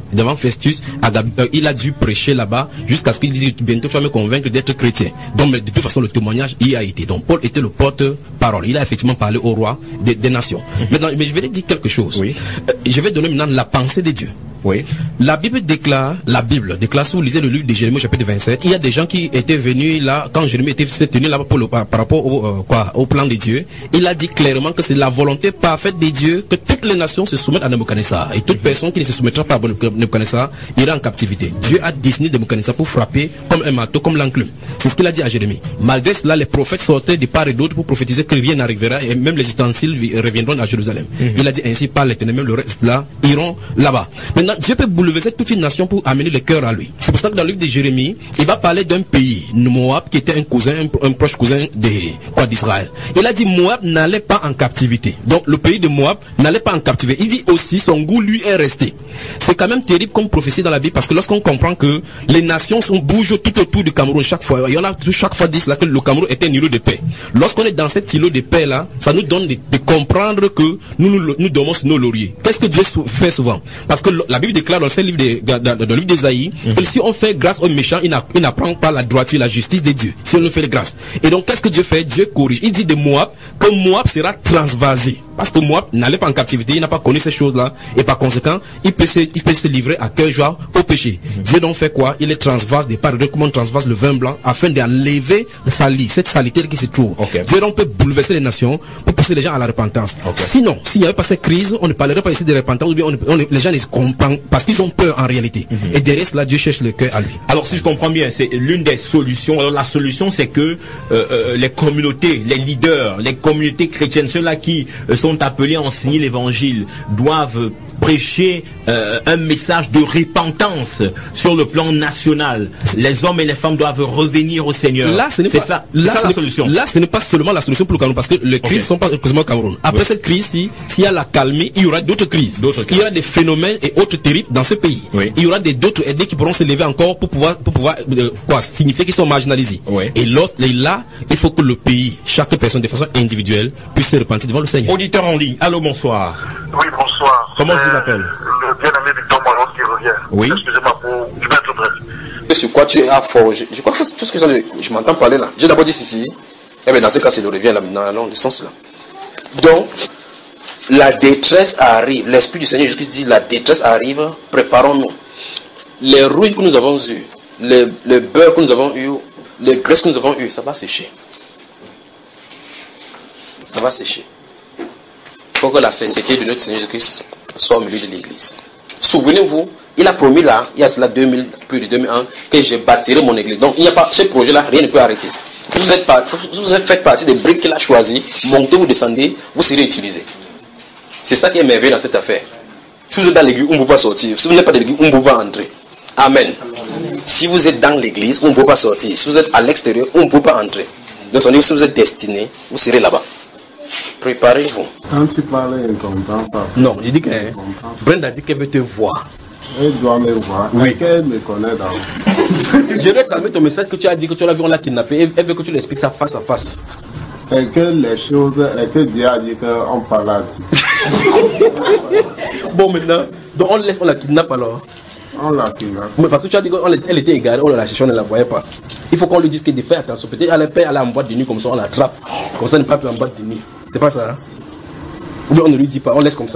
il a dû prêcher là-bas jusqu'à ce qu'il dise bientôt tu vas me convaincre d'être chrétien. Donc, mais de toute façon, le témoignage y a été. Donc, Paul était le porte-parole. Il a effectivement parlé au roi des nations. Maintenant, mais je vais dire quelque chose. Oui. Je vais donner maintenant la pensée de Dieu. Oui. La Bible déclare, si vous lisez le livre de Jérémie chapitre 27, il y a des gens qui étaient venus là, quand Jérémie était tenu là par rapport au plan de Dieu, il a dit clairement que c'est la volonté parfaite de Dieu que toutes les nations se soumettent à Nebuchadnezzar. Et toute personne qui ne se soumettra pas à Nebuchadnezzar ira en captivité. Dieu a destiné Nebuchadnezzar pour frapper comme un marteau, comme l'enclume. C'est ce qu'il a dit à Jérémie. Malgré cela, les prophètes sortaient de part et d'autre pour prophétiser que rien n'arrivera et même les ustensiles reviendront à Jérusalem. Il a dit ainsi par l'Éternel, même le reste là, iront là-bas. Maintenant, Dieu peut bouleverser toute une nation pour amener le cœur à lui. C'est pour ça que dans le livre de Jérémie, il va parler d'un pays, Moab, qui était un proche cousin d'Israël. Il a dit Moab n'allait pas en captivité. Donc le pays de Moab n'allait pas en captivité. Il dit aussi son goût lui est resté. C'est quand même terrible comme prophétie dans la Bible parce que lorsqu'on comprend que les nations bougent tout autour du Cameroun chaque fois, il y en a chaque fois disent là que le Cameroun était un îlot de paix. Lorsqu'on est dans cet îlot de paix là, ça nous donne de comprendre que nous dormons sur nos lauriers. Qu'est-ce que Dieu fait souvent? Parce que la Bible déclare dans le livre d'Ésaïe que si on fait grâce aux méchants, il n'apprend pas la droiture, la justice de Dieu. Si on nous fait grâce. Et donc, qu'est-ce que Dieu fait? Dieu corrige. Il dit de Moab que Moab sera transvasé. Parce que Moab n'allait pas en captivité, il n'a pas connu ces choses-là. Et par conséquent, il peut se livrer à cœur joie au péché. Dieu donc fait quoi? Il est transvase des parts de comment on transvase le vin blanc afin d'enlever cette saleté qui se trouve. Dieu donc peut bouleverser les nations pour pousser les gens à la repentance. Sinon, s'il n'y avait pas cette crise, on ne parlerait pas ici de repentance, ou bien les gens ne comprennent parce qu'ils ont peur en réalité. Et derrière cela, Dieu cherche le cœur à lui. Alors, si je comprends bien, c'est l'une des solutions. Alors, la solution, c'est que les communautés, les leaders, les communautés chrétiennes, ceux-là qui sont appelés à enseigner l'évangile, doivent prêcher un message de repentance sur le plan national. Les hommes et les femmes doivent revenir au Seigneur. Là, ce n'est pas la solution. Là, ce n'est pas seulement la solution pour le Cameroun, parce que les crises ne sont pas exclusivement au Cameroun. Après cette crise, s'il y a la calmie, il y aura d'autres crises. Il y aura des phénomènes et autres terribles dans ce pays. Il y aura d'autres aidés qui pourront se lever encore pour pouvoir signifier qu'ils sont marginalisés. Et là, il faut que le pays, chaque personne de façon individuelle, puisse se repentir devant le Seigneur. Auditeur en ligne, allô, bonsoir. Oui, bonsoir. Comment je vous appelle? Le bien-aimé Victor Moron qui revient. Oui. Excusez-moi, je vais être bref. Sur quoi tu as forgé? Je crois que tout ce que je m'entends parler là. J'ai d'abord dit ceci. Eh bien, dans ce cas, c'est le revient là, dans le sens là. Donc, la détresse arrive. L'Esprit du Seigneur Jésus-Christ dit la détresse arrive. Préparons-nous. Les rouilles que nous avons eues, le beurre que nous avons eu, les graisses que nous avons eues, ça va sécher. Ça va sécher. Pour que la sainteté de notre Seigneur Jésus-Christ soit au milieu de l'Église. Souvenez-vous, il a promis là, il y a cela plus de 2000 ans, que je bâtirai mon Église. Donc, il n'y a pas ce projet-là, rien ne peut arrêter. Si vous faites partie des briques qu'il a choisies, montez, vous descendez, vous serez utilisés. C'est ça qui est merveilleux dans cette affaire. Si vous êtes dans l'église, on ne peut pas sortir. Si vous n'êtes pas dans l'église, on ne peut pas entrer. Amen. Si vous êtes dans l'église, on ne peut pas sortir. Si vous êtes à l'extérieur, on ne peut pas entrer. Donc, si vous êtes destiné, vous serez là-bas. Préparez-vous. Quand tu parles, je ne comprends pas. Non, il dit que Brenda dit qu'elle veut te voir. Elle doit me voir. Oui. Elle me connaît d'abord. Je vais calmer ton message que tu as dit que tu l'as vu, on l'a kidnappé. Elle veut que tu l'expliques ça face à face. Et que les choses, et que Dieu a dit qu'on parle à Dieu. Bon, maintenant, donc on la kidnappe alors. On l'a kidnappé. Mais parce que tu as dit qu'elle était égarée, on la cherchait, on ne la voyait pas. Il faut qu'on lui dise qu'il fait attention. Peut-être elle est en boîte de nuit comme ça, on l'attrape. Comme ça, elle n'est pas plus en boîte de nuit. C'est pas ça, hein? Ou bien on ne lui dit pas, on laisse comme ça.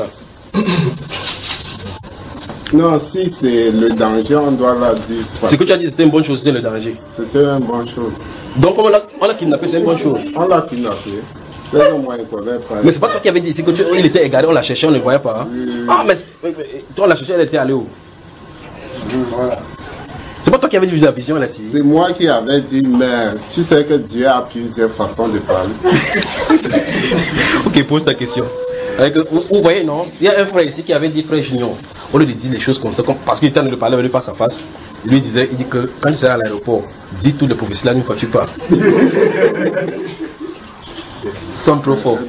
Non, si c'est le danger, on doit la dire. Ce que tu as dit, c'était une bonne chose, c'était le danger. C'était une bonne chose. Donc, on l'a kidnappé, c'est une bonne chose. On l'a kidnappé. C'est au moins une connaît pas. Mais c'est pas toi qui avais dit, c'est que il était égaré, on l'a cherché, on ne le voyait pas. Hein? Ah, mais toi, on l'a cherché, elle était allée où? Voilà. C'est pas toi qui avais dit la vision là, si. C'est moi qui avais dit, mais tu sais que Dieu a plusieurs façons de parler. Ok, pose ta question. Vous voyez, non? Il y a un frère ici qui avait dit, frère Junior, au lieu de dire les choses comme ça, parce qu'il était en train de parler avec lui face à face, il dit que quand tu seras à l'aéroport, dis tous les prophéties là une fois tu pars. Sont trop fort.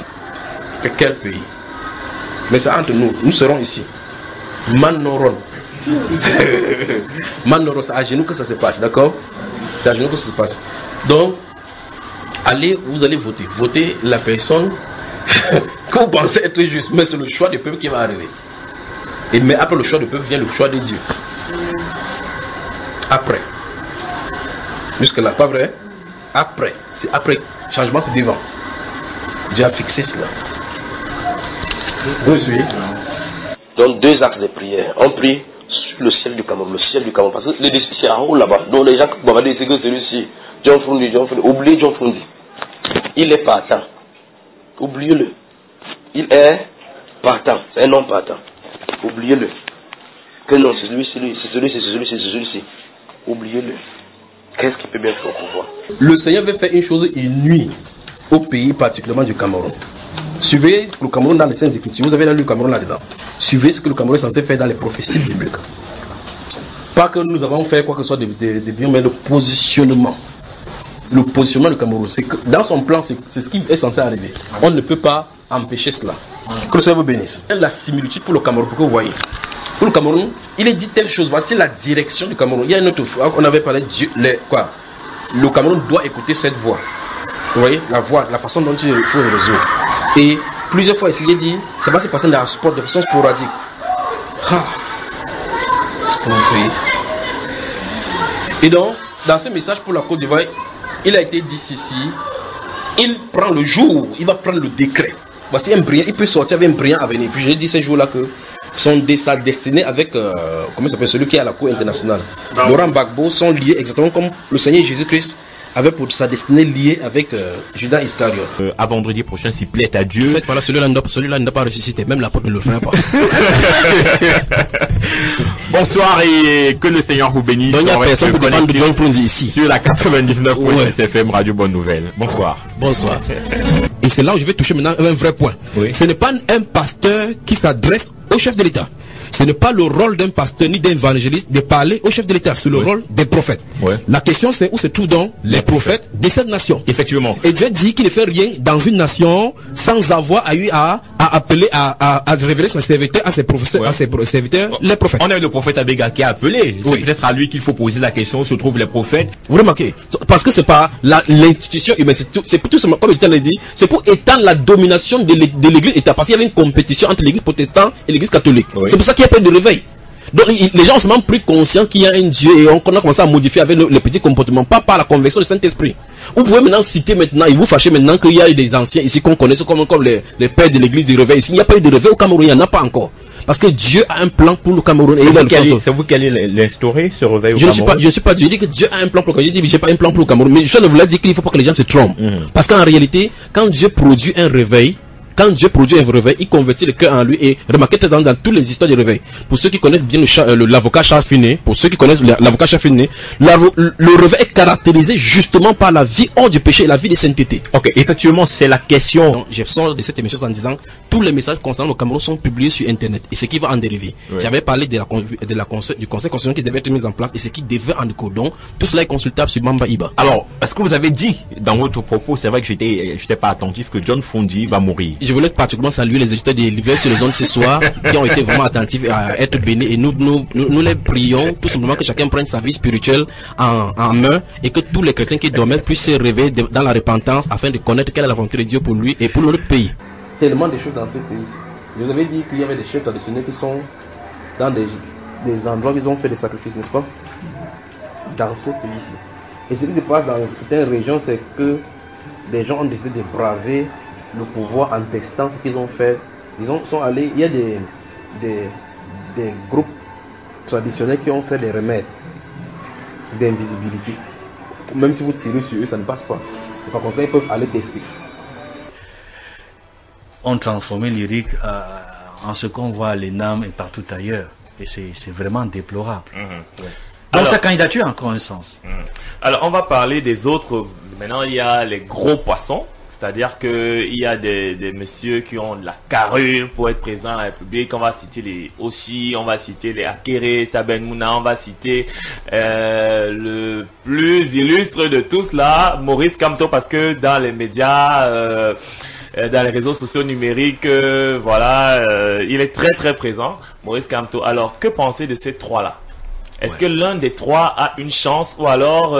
Quel pays? Mais c'est entre nous, nous serons ici. Manoron, Manoro, c'est à genoux que ça se passe, d'accord? C'est à genoux que ça se passe. Donc, vous allez voter. Votez la personne que vous pensez être juste, mais c'est le choix du peuple qui va arriver. Mais après le choix du peuple vient le choix de Dieu. Après. Jusque-là, pas vrai? Après. C'est après. Changement, c'est devant. Dieu a fixé cela. Vous suivez? Donc, 2 actes de prière. On prie sur le ciel du Cameroun. Le ciel du Cameroun. Parce que c'est en haut là-bas. Donc, les gens qui vont dire que celui-ci, John Fundi. Oubliez John Fundi. Il est partant. Oubliez-le. Il est partant. C'est un homme partant. Oubliez-le. Que non, c'est celui-ci. Oubliez-le. Qu'est-ce qu'il peut bien faire pour pouvoir? Le Seigneur veut faire une chose, il nuit au pays, particulièrement du Cameroun. Suivez le Cameroun dans les Saintes Écritures. Vous avez lu le Cameroun là-dedans. Suivez ce que le Cameroun est censé faire dans les prophéties bibliques. Pas que nous avons fait quoi que ce soit de bien, mais le positionnement. Le positionnement du Cameroun, c'est que dans son plan, c'est ce qui est censé arriver. On ne peut pas empêcher cela. Que le Seigneur vous bénisse. La similitude pour le Cameroun, pour que vous voyez. Pour le Cameroun, il est dit telle chose. Voici la direction du Cameroun. Il y a une autre fois, on avait parlé de Dieu. Le Cameroun doit écouter cette voix. Vous voyez, la voix, la façon dont il faut le résoudre. Et plusieurs fois, il est dit, ça va se passer dans le sport de façon sporadique. Et donc, dans ce message pour la Côte d'Ivoire, il a été dit ceci. Il prend le jour, il va prendre le décret. Voici un brillant, il peut sortir avec un brillant à venir. Puis j'ai dit ces jours-là que sont destinés avec, comment ça s'appelle, celui qui est à la Cour internationale. Laurent Gbagbo sont liés exactement comme le Seigneur Jésus-Christ avait pour sa destinée liée avec Judas Iscariot. À vendredi prochain, s'il plaît à Dieu. Cette fois-là, celui-là ne doit pas ressusciter. Même l'apôtre ne le fera pas. Bonsoir et que le Seigneur vous bénisse. Donc il n'y a personne pour défendre John Fundi ici. Sur la 99.6 FM Radio Bonne Nouvelle. Bonsoir. Bonsoir. Et c'est là où je vais toucher maintenant un vrai point. Oui. Ce n'est pas un pasteur qui s'adresse au chef de l'État. Ce n'est pas le rôle d'un pasteur ni d'un évangéliste de parler au chef de l'État. C'est le rôle des prophètes. La question c'est où se trouvent donc les prophètes de cette nation. Effectivement. Et Dieu dit qu'il ne fait rien dans une nation sans avoir eu à appeler, à révéler son serviteur à ses professeurs, à ses serviteurs, les prophètes. On a eu le prophète Abega qui a appelé. C'est peut-être à lui qu'il faut poser la question où se trouvent les prophètes. Vous remarquez? Parce que c'est pas l'institution humaine, c'est tout simplement, comme l'État l'a dit, c'est pour étendre la domination de l'église État. Parce qu'il y avait une compétition entre l'église protestante et l'église catholique. C'est pour ça qu'il y a pas de réveil. Donc les gens sont même plus conscients qu'il y a un Dieu et on a commencé à modifier avec les petits comportements, pas par la conversion du Saint-Esprit. Vous pouvez maintenant citer maintenant, et vous fâchez maintenant qu'il y a des anciens ici qu'on connaît comme les pères de l'église du réveil. Ici, il n'y a pas eu de réveil au Cameroun, il n'y en a pas encore. Parce que Dieu a un plan pour le Cameroun. C'est vous qui allez l'instaurer, ce réveil au Cameroun? Je ne suis pas Dieu. Je dis que Dieu a un plan pour le Cameroun. Je dis que j'ai pas un plan pour le Cameroun. Mais je ne voulais dire qu'il ne faut pas que les gens se trompent. Parce qu'en réalité, quand Dieu produit un réveil, il convertit le cœur en lui et remarquez dans toutes les histoires du réveil. Pour ceux qui connaissent bien l'avocat Charles Finet, le réveil est caractérisé justement par la vie hors du péché et la vie de sainteté. Ok, effectivement, c'est la question. Donc, je sors de cette émission en disant tous les messages concernant le Cameroun sont publiés sur Internet et ce qui va en dériver. J'avais parlé du conseil constitutionnel qui devait être mis en place et ce qui devait en découler. Donc, tout cela est consultable sur Mamba Iba. Alors, est-ce que vous avez dit dans votre propos, c'est vrai que j'étais pas attentif, que John Fundi va mourir? Je voulais particulièrement saluer les éditeurs de l'hiver sur les ondes ce soir qui ont été vraiment attentifs à être bénis et nous les prions tout simplement que chacun prenne sa vie spirituelle en main et que tous les chrétiens qui dormaient puissent se réveiller dans la repentance afin de connaître quelle est la volonté de Dieu pour lui et pour notre pays. Tellement de choses dans ce pays. Je vous avais dit qu'il y avait des chefs traditionnels qui sont dans des endroits où ils ont fait des sacrifices, n'est-ce pas? Dans ce pays-ci. Et ce qui se passe dans certaines régions, c'est que des gens ont décidé de braver le pouvoir en testant ce qu'ils ont fait. Ils sont allés, il y a des groupes traditionnels qui ont fait des remèdes d'invisibilité. Même si vous tirez sur eux, ça ne passe pas. Et par conséquent, ils peuvent aller tester. On transformait l'Irique en ce qu'on voit à l'ENAM et partout ailleurs. Et c'est vraiment déplorable. Donc sa candidature a encore un sens. Alors on va parler des autres. Maintenant il y a les gros poissons. C'est-à-dire qu'il y a des messieurs qui ont de la carrure pour être présents à la République. On va citer les Oshi, on va citer les Akere, Taben Mouna, on va citer le plus illustre de tous là, Maurice Kamto, parce que dans les médias, dans les réseaux sociaux numériques, voilà, il est très très présent, Maurice Kamto. Alors, que penser de ces trois-là? Est-ce que l'un des trois a une chance, ou alors,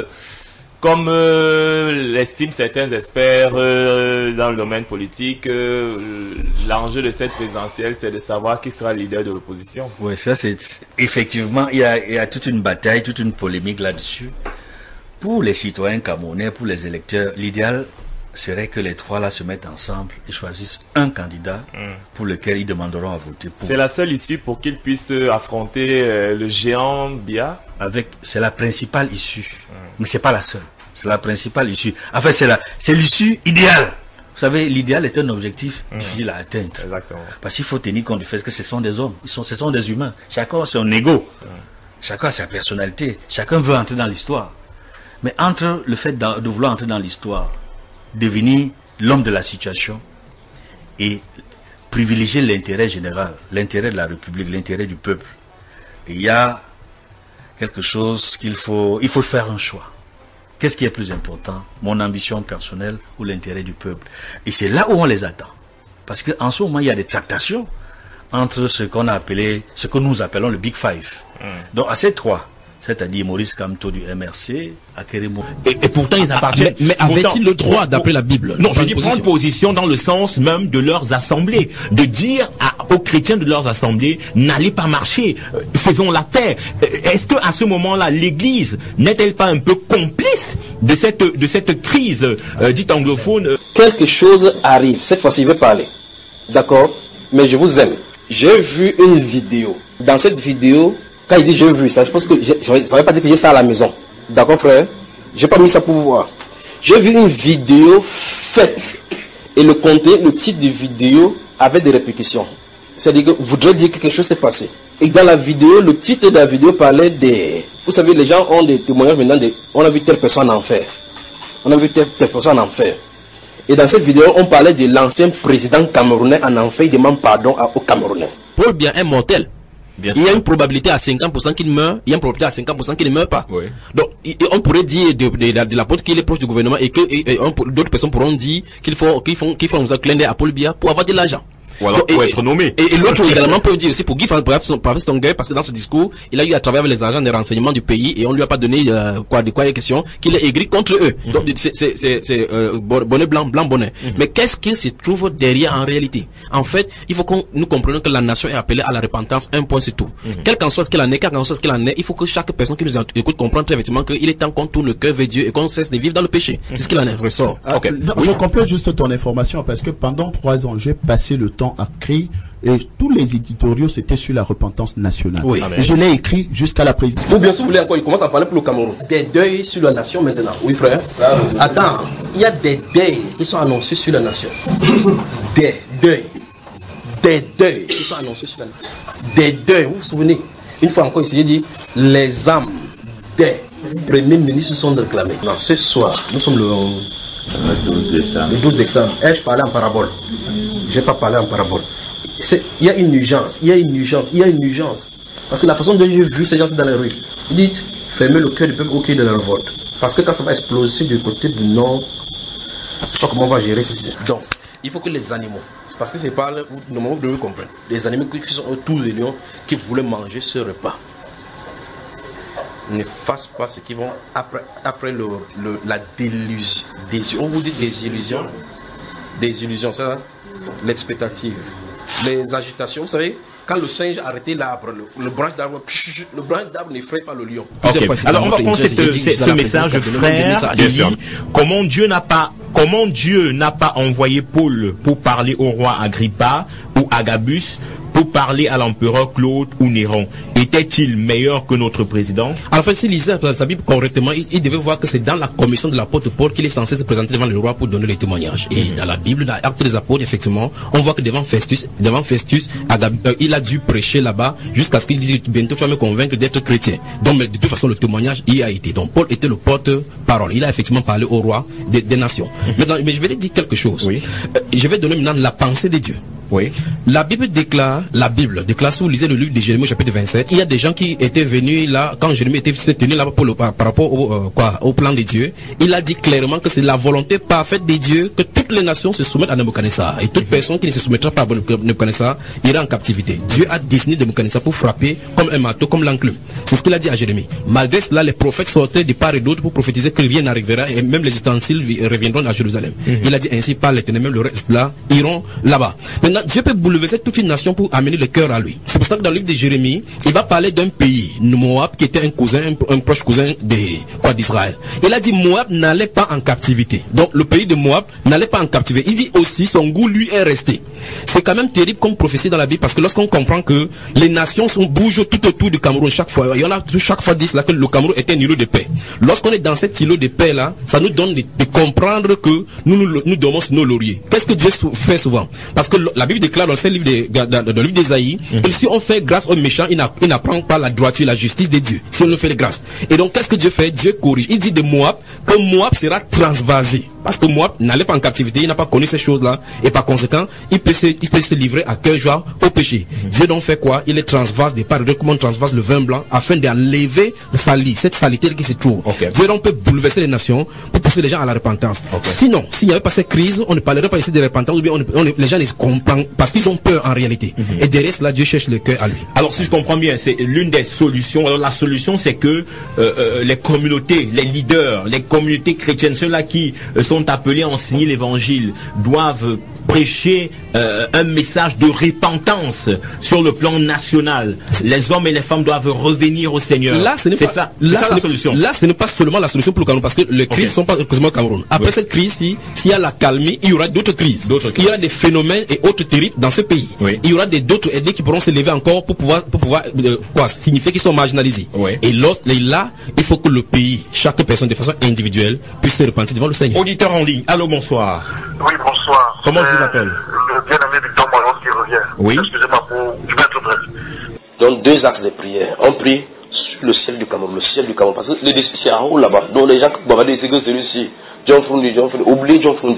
comme l'estiment certains experts dans le domaine politique, l'enjeu de cette présidentielle, c'est de savoir qui sera le leader de l'opposition? Oui, ça c'est effectivement, il y a toute une bataille, toute une polémique là-dessus. Pour les citoyens camerounais, pour les électeurs, l'idéal serait que les trois là se mettent ensemble et choisissent un candidat pour lequel ils demanderont à voter pour. C'est la seule issue pour qu'ils puissent affronter le géant Biya? C'est la principale issue, mais c'est pas la seule. C'est la principale issue. En fait, c'est l'issue idéale. Vous savez, l'idéal est un objectif difficile à atteindre. Exactement. Parce qu'il faut tenir compte du fait que ce sont des hommes, ce sont des humains. Chacun a son ego, chacun a sa personnalité, chacun veut entrer dans l'histoire. Mais entre le fait de vouloir entrer dans l'histoire, devenir l'homme de la situation et privilégier l'intérêt général, l'intérêt de la République, l'intérêt du peuple, il y a quelque chose il faut faire un choix. Qu'est-ce qui est plus important, mon ambition personnelle ou l'intérêt du peuple? Et c'est là où on les attend. Parce qu'en ce moment, il y a des tractations entre ce que nous appelons le Big Five. Donc à ces trois, c'est-à-dire Maurice Kamto du MRC, Akeremo. Et pourtant, ils appartiennent. Mais avaient-ils le droit, d'après la Bible? Non, je dis prendre position dans le sens même de leurs assemblées. De dire aux chrétiens de leurs assemblées, n'allez pas marcher, faisons la paix. Est-ce que à ce moment-là, l'Église n'est-elle pas un peu complice de cette crise dite anglophone? Quelque chose arrive. Cette fois-ci, je vais parler. D'accord? Mais je vous aime. J'ai vu une vidéo. Dans cette vidéo, quand il dit j'ai vu, ça, je pense que ça ne veut pas dire que j'ai ça à la maison. D'accord, frère? J'ai pas mis ça pour vous voir. J'ai vu une vidéo faite. Et le contenu, le titre de vidéo avait des répercussions. C'est-à-dire que vous voudrez dire que quelque chose s'est passé. Et dans la vidéo, le titre de la vidéo parlait des... Vous savez, les gens ont des témoignages maintenant on a vu telle personne en enfer. On a vu telle personne en enfer. Et dans cette vidéo, on parlait de l'ancien président camerounais en enfer. Il demande pardon aux Camerounais. Paul Biya est mortel. Il y a une probabilité à 50% qu'il meurt, il y a une probabilité à 50% qu'il ne meurt pas. Oui. Donc, on pourrait dire de l'apôtre qu'il est proche du gouvernement et que d'autres personnes pourront dire qu'ils font un clin d'œil à Paul Biya pour avoir de l'argent. Ou alors pour être nommé. Et l'autre également peut dire aussi pour Guy Fansongué, parce que dans ce discours, il a eu à travers les agents des renseignements du pays et on lui a pas donné de quoi il est question, qu'il est aigri contre eux. Donc c'est bonnet blanc bonnet. Mais qu'est-ce qui se trouve derrière en réalité? En fait, il faut que nous comprenions que la nation est appelée à la repentance, un point c'est tout. Quel qu'en soit ce qu'il en est, il faut que chaque personne qui nous écoute comprenne très effectivement qu'il est temps qu'on tourne le cœur vers Dieu et qu'on cesse de vivre dans le péché. C'est ce qu'il en est, ressort. Okay. Je complète juste ton information parce que pendant 3 ans, j'ai passé le temps à créer et tous les éditoriaux c'était sur la repentance nationale. Oui. Et je l'ai écrit jusqu'à la présidence. Ou bien si vous voulez encore, il commence à parler pour le Cameroun. Des deuils sur la nation maintenant. Oui frère. Attends, il y a des deuils qui sont annoncés sur la nation. Des deuils qui sont annoncés sur la nation. Des deuils, vous vous souvenez? Une fois encore, il s'est dit les âmes des premiers ministres sont réclamées. Non, ce soir, nous sommes le 12 décembre. Je parlais en parabole. Je n'ai pas parlé en parabole. Il y a une urgence. Parce que la façon dont j'ai vu ces gens dans les rues, ils disent fermez le cœur du peuple au cri de la révolte. Parce que quand ça va exploser du côté du nord, je ne sais pas comment on va gérer ceci. Donc, il faut que les animaux, parce que c'est pas le moment où vous devez comprendre, les animaux qui sont autour des lions, qui voulaient manger ce repas, ne fassent pas ce qu'ils vont après la désillusion. On vous dit désillusion, c'est l'expectative, les agitations. Vous savez, quand le singe arrêtait l'arbre, le branche d'arbre n'effraie pas le lion. Okay. Alors on va prendre ce message, frère, qui dit comment Dieu n'a pas envoyé Paul pour parler au roi Agrippa ou Agabus, pour parler à l'empereur Claude ou Néron. Était-il meilleur que notre président? Alors, en fait, s'il lisait sa Bible correctement, il devait voir que c'est dans la commission de l'apôtre Paul qu'il est censé se présenter devant le roi pour donner les témoignages. Et dans la Bible, dans l'Acte des Apôtres, effectivement, on voit que devant Festus, il a dû prêcher là-bas jusqu'à ce qu'il dise bientôt tu vas me convaincre d'être chrétien. Donc, mais de toute façon, le témoignage y a été. Donc, Paul était le porte-parole. Il a effectivement parlé au roi des nations. Mais je vais lui dire quelque chose. Oui. Je vais donner maintenant la pensée de Dieu. Oui. La Bible déclare, si vous lisez le livre de Jérémie chapitre 27, il y a des gens qui étaient venus là, quand Jérémie s'est tenu là par rapport au plan de Dieu, il a dit clairement que c'est la volonté parfaite de Dieu que toutes les nations se soumettent à Nebuchadnezzar. Et toute personne qui ne se soumettra pas à Nebuchadnezzar ira en captivité. Dieu a destiné Nebuchadnezzar pour frapper comme un marteau, comme l'enclume. C'est ce qu'il a dit à Jérémie. Malgré cela, les prophètes sortaient de part et d'autre pour prophétiser que rien n'arrivera et même les ustensiles reviendront à Jérusalem. Il a dit ainsi par l'Éternel, même le reste là iront là-bas. Maintenant, Dieu peut bouleverser toute une nation pour amener le cœur à lui. C'est pour ça que dans le livre de Jérémie, il va parler d'un pays, Moab, qui était un proche cousin d'Israël. Il a dit Moab n'allait pas en captivité. Donc le pays de Moab n'allait pas en captivité. Il dit aussi son goût lui est resté. C'est quand même terrible comme prophétie dans la Bible parce que lorsqu'on comprend que les nations bougent tout autour du Cameroun chaque fois, il y en a chaque fois disent là que le Cameroun était un îlot de paix. Lorsqu'on est dans cet îlot de paix là, ça nous donne de comprendre que nous dormons sur nos lauriers. Qu'est-ce que Dieu fait souvent? Parce que la Bible déclare dans le livre d'Ésaïe que si on fait grâce aux méchants, il n'apprend pas la droiture, la justice de Dieu. Si on nous fait les grâces. Et donc qu'est-ce que Dieu fait? Dieu corrige. Il dit de Moab que Moab sera transvasé. Parce que Moab n'allait pas en captivité, il n'a pas connu ces choses-là. Et par conséquent, il peut se livrer à cœur joie au péché. Dieu donc fait quoi? Il est transvase des parts de comment on transvase le vin blanc afin d'enlever cette saleté qui se trouve. Dieu donc peut bouleverser les nations pour pousser les gens à la repentance. Sinon, s'il n'y avait pas cette crise, on ne parlerait pas ici de repentance, ou bien les gens ne comprennent parce qu'ils ont peur en réalité. Et derrière cela, Dieu cherche le cœur à lui. Alors si je comprends bien, c'est l'une des solutions. Alors la solution, c'est que les communautés, les leaders, les communautés chrétiennes, ceux-là qui sont appelés à enseigner l'évangile, doivent prêcher un message de repentance sur le plan national. Les hommes et les femmes doivent revenir au Seigneur. Là, ce n'est pas ça la solution. Là, ce n'est pas seulement la solution pour le Cameroun, parce que les crises ne sont pas exclusivement au Cameroun. Après cette crise-ci, s'il y a la calmie, il y aura d'autres crises. Il y aura des phénomènes et autres terribles dans ce pays. Il y aura d'autres ethnies qui pourront se lever encore pour pouvoir signifier qu'ils sont marginalisés. Et là, il faut que le pays, chaque personne de façon individuelle, puisse se repentir devant le Seigneur. Auditeur en ligne, allô, bonsoir. Oui, bonsoir. Comment je vous appelle? Le bien-aimé Victor Moyon qui revient. Oui. Excusez-moi je vais être bref. Donc 2 actes de prière. On prie sur le ciel du Cameroun, parce que c'est en haut là-bas. Donc les gens qui vont dire que celui-ci, John Fundi, oubliez John Fundi.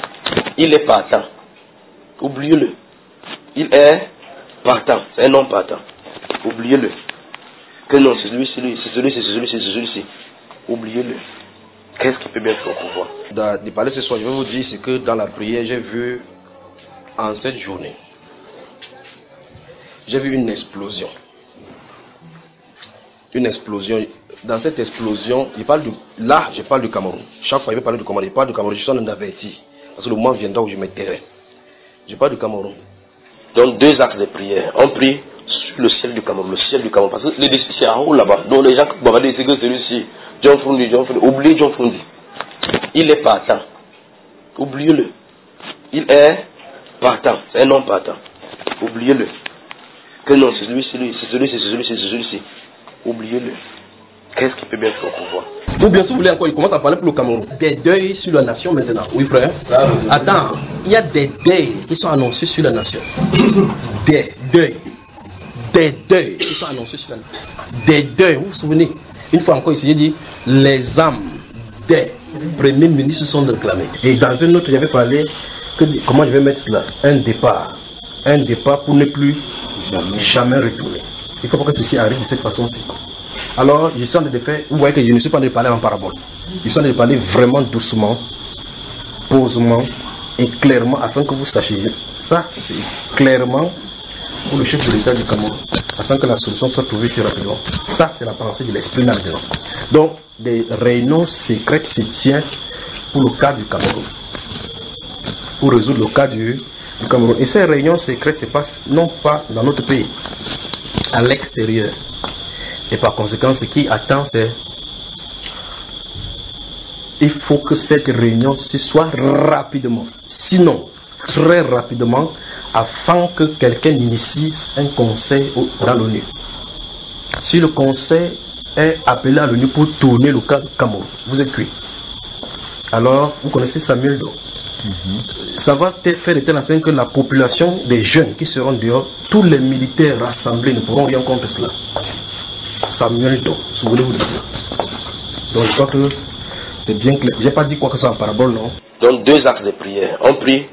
Il est partant. Oubliez-le. Il est partant. C'est un homme partant. Oubliez-le. Que non, c'est celui-ci. Oubliez-le. Qu'est-ce qui peut bien faire pour voir? De parler ce soir, je vais vous dire ce que dans la prière, j'ai vu en cette journée. J'ai vu une explosion. Une explosion. Dans cette explosion, je parle du Cameroun. Chaque fois, je vais parler du Cameroun. Je parle du Cameroun, je suis en averti. Parce que le moment viendra où je me tairai. Je parle du Cameroun. Donc 2 actes de prière. On prie sur le ciel du Cameroun, parce que c'est en haut là-bas. Donc les gens qui vont dire que celui-ci, John Fundi, oubliez John Fundi. Il est partant. Oubliez-le. Il est partant. C'est un homme partant. Oubliez-le. Que non, c'est celui-ci. Oubliez-le. Qu'est-ce qui peut bien faire pour voir? Ou bien si vous voulez encore, il commence à parler pour le Cameroun. Des deuils sur la nation maintenant. Oui frère. Attends, il y a des deuils qui sont annoncés sur la nation. Des deuils qui sont annoncés sur la nation. Des deuils, vous vous souvenez? Une fois encore ici, j'ai dit, les âmes des premiers ministres sont réclamées. Et dans un autre, j'avais parlé, comment je vais mettre cela? Un départ pour ne plus jamais retourner. Il ne faut pas que ceci arrive de cette façon-ci. Alors, je suis en train de faire, vous voyez que je ne suis pas en train de parler en parabole. Je suis en train de parler vraiment doucement, posément et clairement, afin que vous sachiez. Ça, c'est clairement pour le chef de l'État du Cameroun, afin que la solution soit trouvée si rapidement. Ça, c'est la pensée de l'esprit maintenant. Donc, des réunions secrètes se tiennent pour le cas du Cameroun, pour résoudre le cas du Cameroun. Et ces réunions secrètes se passent non pas dans notre pays, à l'extérieur. Et par conséquent, ce qui attend, c'est il faut que cette réunion se soit rapidement, sinon très rapidement, afin que quelqu'un initie un conseil dans l'ONU. Si le conseil est appelé à l'ONU pour tourner le cas du Cameroun, vous êtes cuit. Alors, vous connaissez Samuel Doe. Ça va faire de telle façon que la population des jeunes qui seront dehors, tous les militaires rassemblés ne pourront rien contre cela. Samuel Doe, souvenez-vous de cela. Donc je crois que c'est bien clair. Je n'ai pas dit quoi que ce soit en parabole, non? Donc 2 actes de prière. On prie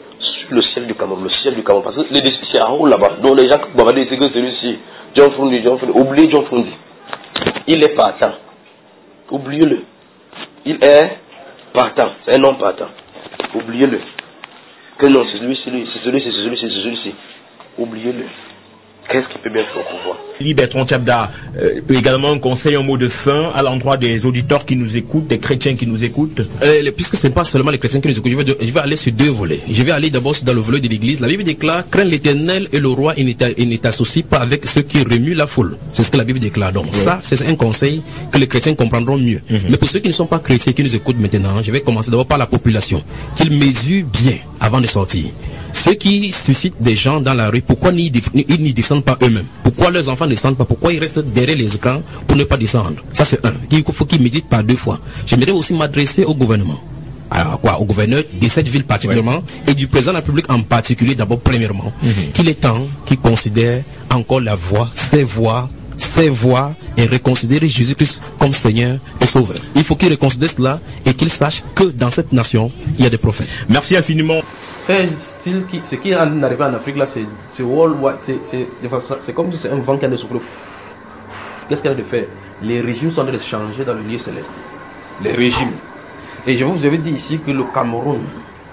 le ciel du Cameroun, parce que les c'est à haut là-bas, donc les gens qui vont dire que celui-ci, John Fundi, oubliez John Fundi. Il est partant. Oubliez-le. Il est partant. C'est un homme partant. Oubliez-le. Que non, c'est celui-ci. Oubliez-le. Qu'est-ce qu'il peut bien faire au pouvoir? Bertrand Tchabda, également un conseil, un mot de fin à l'endroit des auditeurs qui nous écoutent, des chrétiens qui nous écoutent. Puisque ce n'est pas seulement les chrétiens qui nous écoutent, je vais aller sur deux volets. Je vais aller d'abord dans le volet de l'église. La Bible déclare, crains l'Éternel et le roi, et ne t'associe pas avec ceux qui remuent la foule. C'est ce que la Bible déclare. Donc ça, c'est un conseil que les chrétiens comprendront mieux. Mais pour ceux qui ne sont pas chrétiens, qui nous écoutent maintenant, je vais commencer d'abord par la population. Qu'ils mesurent bien avant de sortir. Ceux qui suscitent des gens dans la rue, pourquoi ils n'y descendent pas eux-mêmes? Pourquoi leurs enfants ne descendent pas? Pourquoi ils restent derrière les écrans pour ne pas descendre? Ça c'est un. Il faut qu'ils méditent par deux fois. J'aimerais aussi m'adresser au gouvernement. Alors quoi? Au gouverneur de cette ville particulièrement, et du président de la République en particulier d'abord premièrement, qu'il est temps qu'il considère encore la voix, ses voix et reconsidérer Jésus-Christ comme Seigneur et Sauveur. Il faut qu'il reconsidère cela et qu'il sache que dans cette nation, il y a des prophètes. Merci infiniment. C'est style ce qui est arrivé en Afrique là, c'est worldwide, c'est comme si c'est un vent qui a de souffler. Qu'est-ce qu'il a de faire? Les régimes sont en train de changer dans le lieu céleste. Les régimes. Et je vous avais dit ici que le Cameroun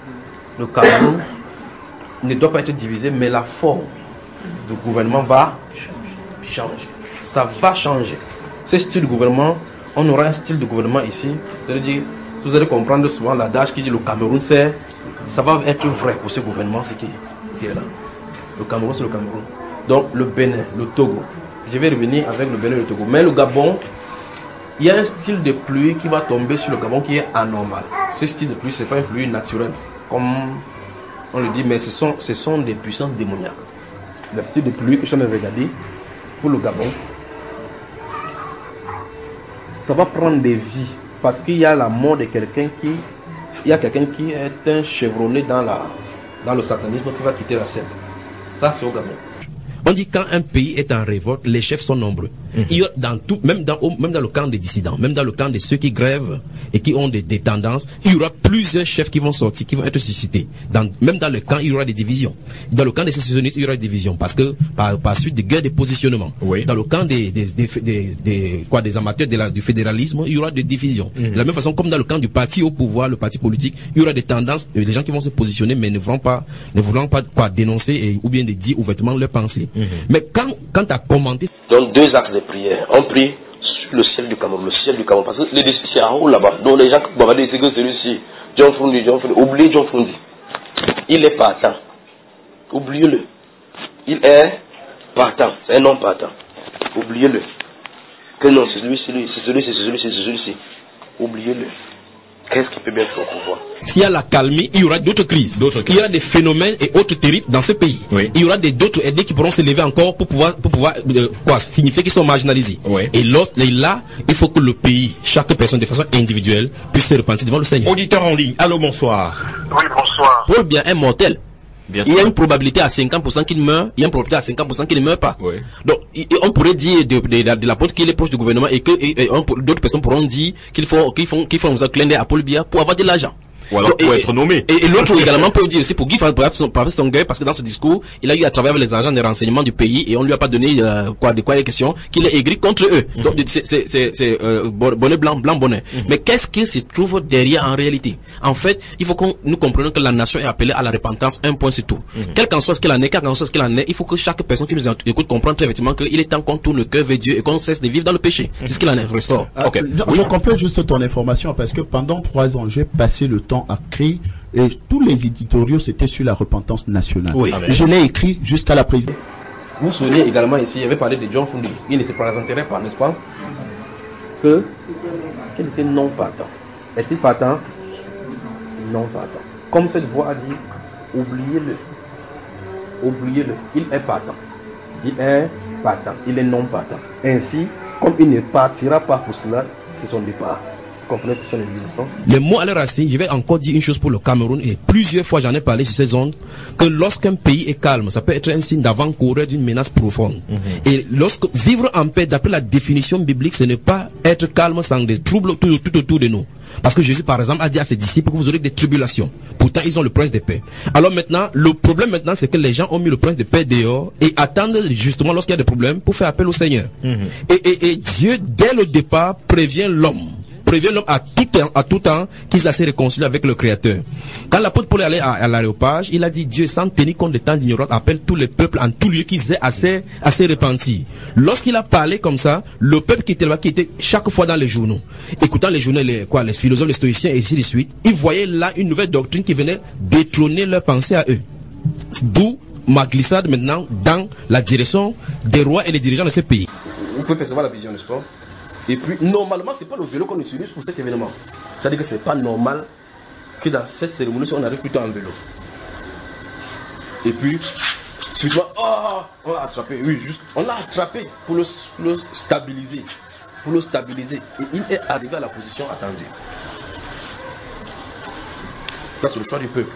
ne doit pas être divisé, mais la forme du gouvernement va changer. Ça va changer. Ce style de gouvernement, on aura un style de gouvernement ici. C'est-à-dire, vous allez comprendre souvent l'adage qui dit le Cameroun, ça va être vrai pour ce gouvernement, ce qui est là. Le Cameroun, c'est le Cameroun. Donc, le Bénin, le Togo. Je vais revenir avec le Bénin et le Togo. Mais le Gabon, il y a un style de pluie qui va tomber sur le Gabon qui est anormal. Ce style de pluie, ce n'est pas une pluie naturelle, comme on le dit, mais ce sont des puissances démoniaques. Le style de pluie que je viens de regarder pour le Gabon, ça va prendre des vies parce qu'il y a la mort de quelqu'un qui est un chevronné dans le satanisme qui va quitter la scène. Ça, c'est au Gabon. On dit quand un pays est en révolte, les chefs sont nombreux. Il y a dans tout, même dans le camp des dissidents, même dans le camp de ceux qui grèvent et qui ont des tendances, il y aura plusieurs chefs qui vont sortir, qui vont être suscités. Même dans le camp, il y aura des divisions. Dans le camp des sécessionnistes, il y aura des divisions parce que par suite des guerres de positionnement. Oui. Dans le camp des amateurs du fédéralisme, il y aura des divisions. De la même façon, comme dans le camp du parti au pouvoir, le parti politique, il y aura des tendances, les gens qui vont se positionner mais ne voulant pas dénoncer ou bien de dire ouvertement leurs pensées. Mais quand tu as commenté... Donc 2 actes de prière. On prie sur le ciel du Cameroun, parce que c'est à haut là-bas. Donc les gens qui vont dire que celui-ci, John Fundi, oubliez John Fundi. Il est partant. Oubliez-le. Il est partant. C'est un homme partant. Oubliez-le. Que non, c'est celui-ci. Oubliez-le. Qu'est-ce qui peut bien faire au pouvoir? S'il y a la calmie, il y aura d'autres crises. Il y aura des phénomènes et autres terribles dans ce pays. Oui. Il y aura d'autres aidés qui pourront se lever encore pour pouvoir signifier qu'ils sont marginalisés. Oui. Et là, il faut que le pays, chaque personne de façon individuelle, puisse se repentir devant le Seigneur. Auditeur en ligne, allô, bonsoir. Oui, bonsoir. Paul bien est mortel. Bien il y a une probabilité à 50% qu'il meurt, il y a une probabilité à 50% qu'il ne meurt pas. Oui. Donc, on pourrait dire de l'apôtre qu'il est proche du gouvernement et que d'autres personnes pourront dire qu'ils font un clin d'œil à Paul Biya pour avoir de l'argent. Ou alors pour être nommé. Et l'autre également peut dire aussi pour Guy Songuer, parce que dans ce discours, il a eu à travers les agents de renseignement du pays et on lui a pas donné de quoi il est question, qu'il est aigri contre eux. Donc c'est bonnet blanc bonnet. Mais qu'est-ce qui se trouve derrière en réalité? En fait, il faut que nous comprenions que la nation est appelée à la repentance, un point c'est tout. Quel qu'en soit ce qu'il en est, il faut que chaque personne qui nous écoute comprenne très effectivement qu'il est temps qu'on tourne le cœur vers Dieu et qu'on cesse de vivre dans le péché. C'est ce qu'il en ressort. Okay. Je complète juste ton information parce que pendant 3 ans, j'ai passé le temps à créer et tous les éditoriaux c'était sur la repentance nationale. Oui. Je l'ai écrit jusqu'à la présidence. Vous vous souvenez également ici, il y avait parlé de John Fundi. Il ne se présenterait pas, n'est-ce pas? Qu'il était non partant. Est-il partant? Non partant. Comme cette voix a dit, oubliez-le. Oubliez-le. Il est partant. Il est non partant. Ainsi, comme il ne partira pas pour cela, c'est son départ. Vous comprenez ce que sont les églises, non? Les mots à leur racine, je vais encore dire une chose pour le Cameroun, et plusieurs fois j'en ai parlé sur ces ondes, que lorsqu'un pays est calme, ça peut être un signe d'avant-coureur d'une menace profonde. Et lorsque vivre en paix, d'après la définition biblique, ce n'est pas être calme sans des troubles tout autour de nous. Parce que Jésus, par exemple, a dit à ses disciples que vous aurez des tribulations. Pourtant, ils ont le prince de paix. Alors maintenant, le problème maintenant, c'est que les gens ont mis le prince de paix dehors et attendent justement lorsqu'il y a des problèmes pour faire appel au Seigneur. Et Dieu, dès le départ, prévient l'homme à tout temps qu'il s'est réconcilié avec le Créateur. Quand l'apôtre Paul allait à l'aréopage, il a dit Dieu, sans tenir compte des temps d'ignorance, appelle tous les peuples en tout lieu qu'ils aient assez repentis. Lorsqu'il a parlé comme ça, le peuple qui était là, qui était chaque fois dans les journaux, écoutant les journaux, les philosophes, les stoïciens et ainsi de suite, ils voyaient là une nouvelle doctrine qui venait détrôner leur pensée à eux. D'où ma glissade maintenant dans la direction des rois et des dirigeants de ces pays. Vous pouvez percevoir la vision, n'est-ce pas? Et puis, normalement, c'est pas le vélo qu'on utilise pour cet événement. C'est-à-dire que c'est pas normal que dans cette cérémonie, on arrive plutôt en vélo. Et puis, suivant, on l'a attrapé. Oui, juste, on l'a attrapé pour le stabiliser. Pour le stabiliser. Et il est arrivé à la position attendue. Ça, c'est le choix du peuple.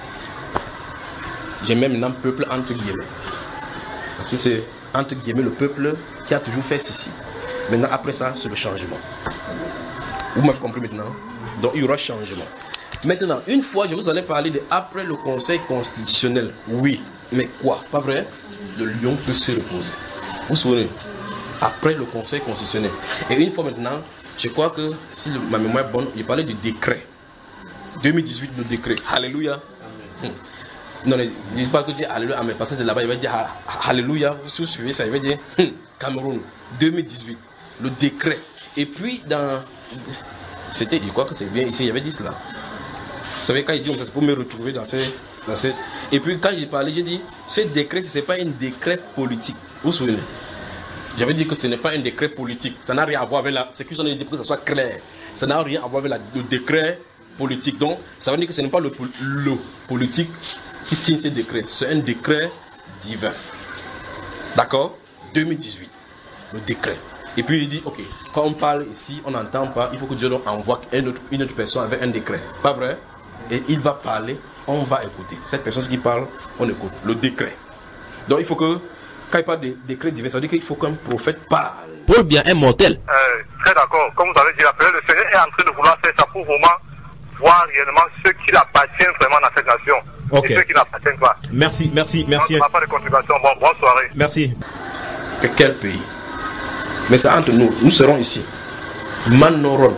J'ai même un peuple entre guillemets. Parce que c'est entre guillemets le peuple qui a toujours fait ceci. Maintenant, après ça, c'est le changement. Vous m'avez compris maintenant? Donc, il y aura changement. Maintenant, une fois, je vous allais parler de après le Conseil constitutionnel. Oui, mais quoi? Pas vrai? Le lion peut se reposer. Vous vous souvenez? Après le Conseil constitutionnel. Et une fois maintenant, je crois que, si ma mémoire est bonne, il parlait du décret. 2018, le décret. Alléluia. Non, je ne dis pas que je dis Alléluia, mais parce que c'est là-bas, il va dire Alléluia. Si vous suivez ça, il va dire Cameroun, 2018. Le décret. Et puis, c'était, je crois que c'est bien ici, il y avait dit cela. Vous savez, quand il dit, c'est pour me retrouver dans ces. Et puis, quand j'ai parlé, j'ai dit, ce décret, ce n'est pas un décret politique. Vous vous souvenez? J'avais dit que ce n'est pas un décret politique. Ça n'a rien à voir avec la. C'est que j'en ai dit pour que ça soit clair. Ça n'a rien à voir avec le décret politique. Donc, ça veut dire que ce n'est pas le politique qui signe ce décret. C'est un décret divin. D'accord? 2018. Le décret. Et puis il dit, ok, quand on parle ici, on n'entend pas, il faut que Dieu envoie une autre personne avec un décret. Pas vrai? Et il va parler, on va écouter. Cette personne qui parle, on écoute. Le décret. Donc il faut que, quand il parle de décret divin, ça veut dire qu'il faut qu'un prophète parle. Pour bien un mortel. Très d'accord. Comme vous avez dit, le Seigneur est en train de vouloir faire ça pour vraiment voir réellement ceux qui appartiennent vraiment à cette nation. Okay. Et ceux qui n'appartiennent pas. Merci. On n'a pas de contribution. Bonne soirée. Merci. Quel pays? Mais c'est entre nous. Nous serons ici. Manoron.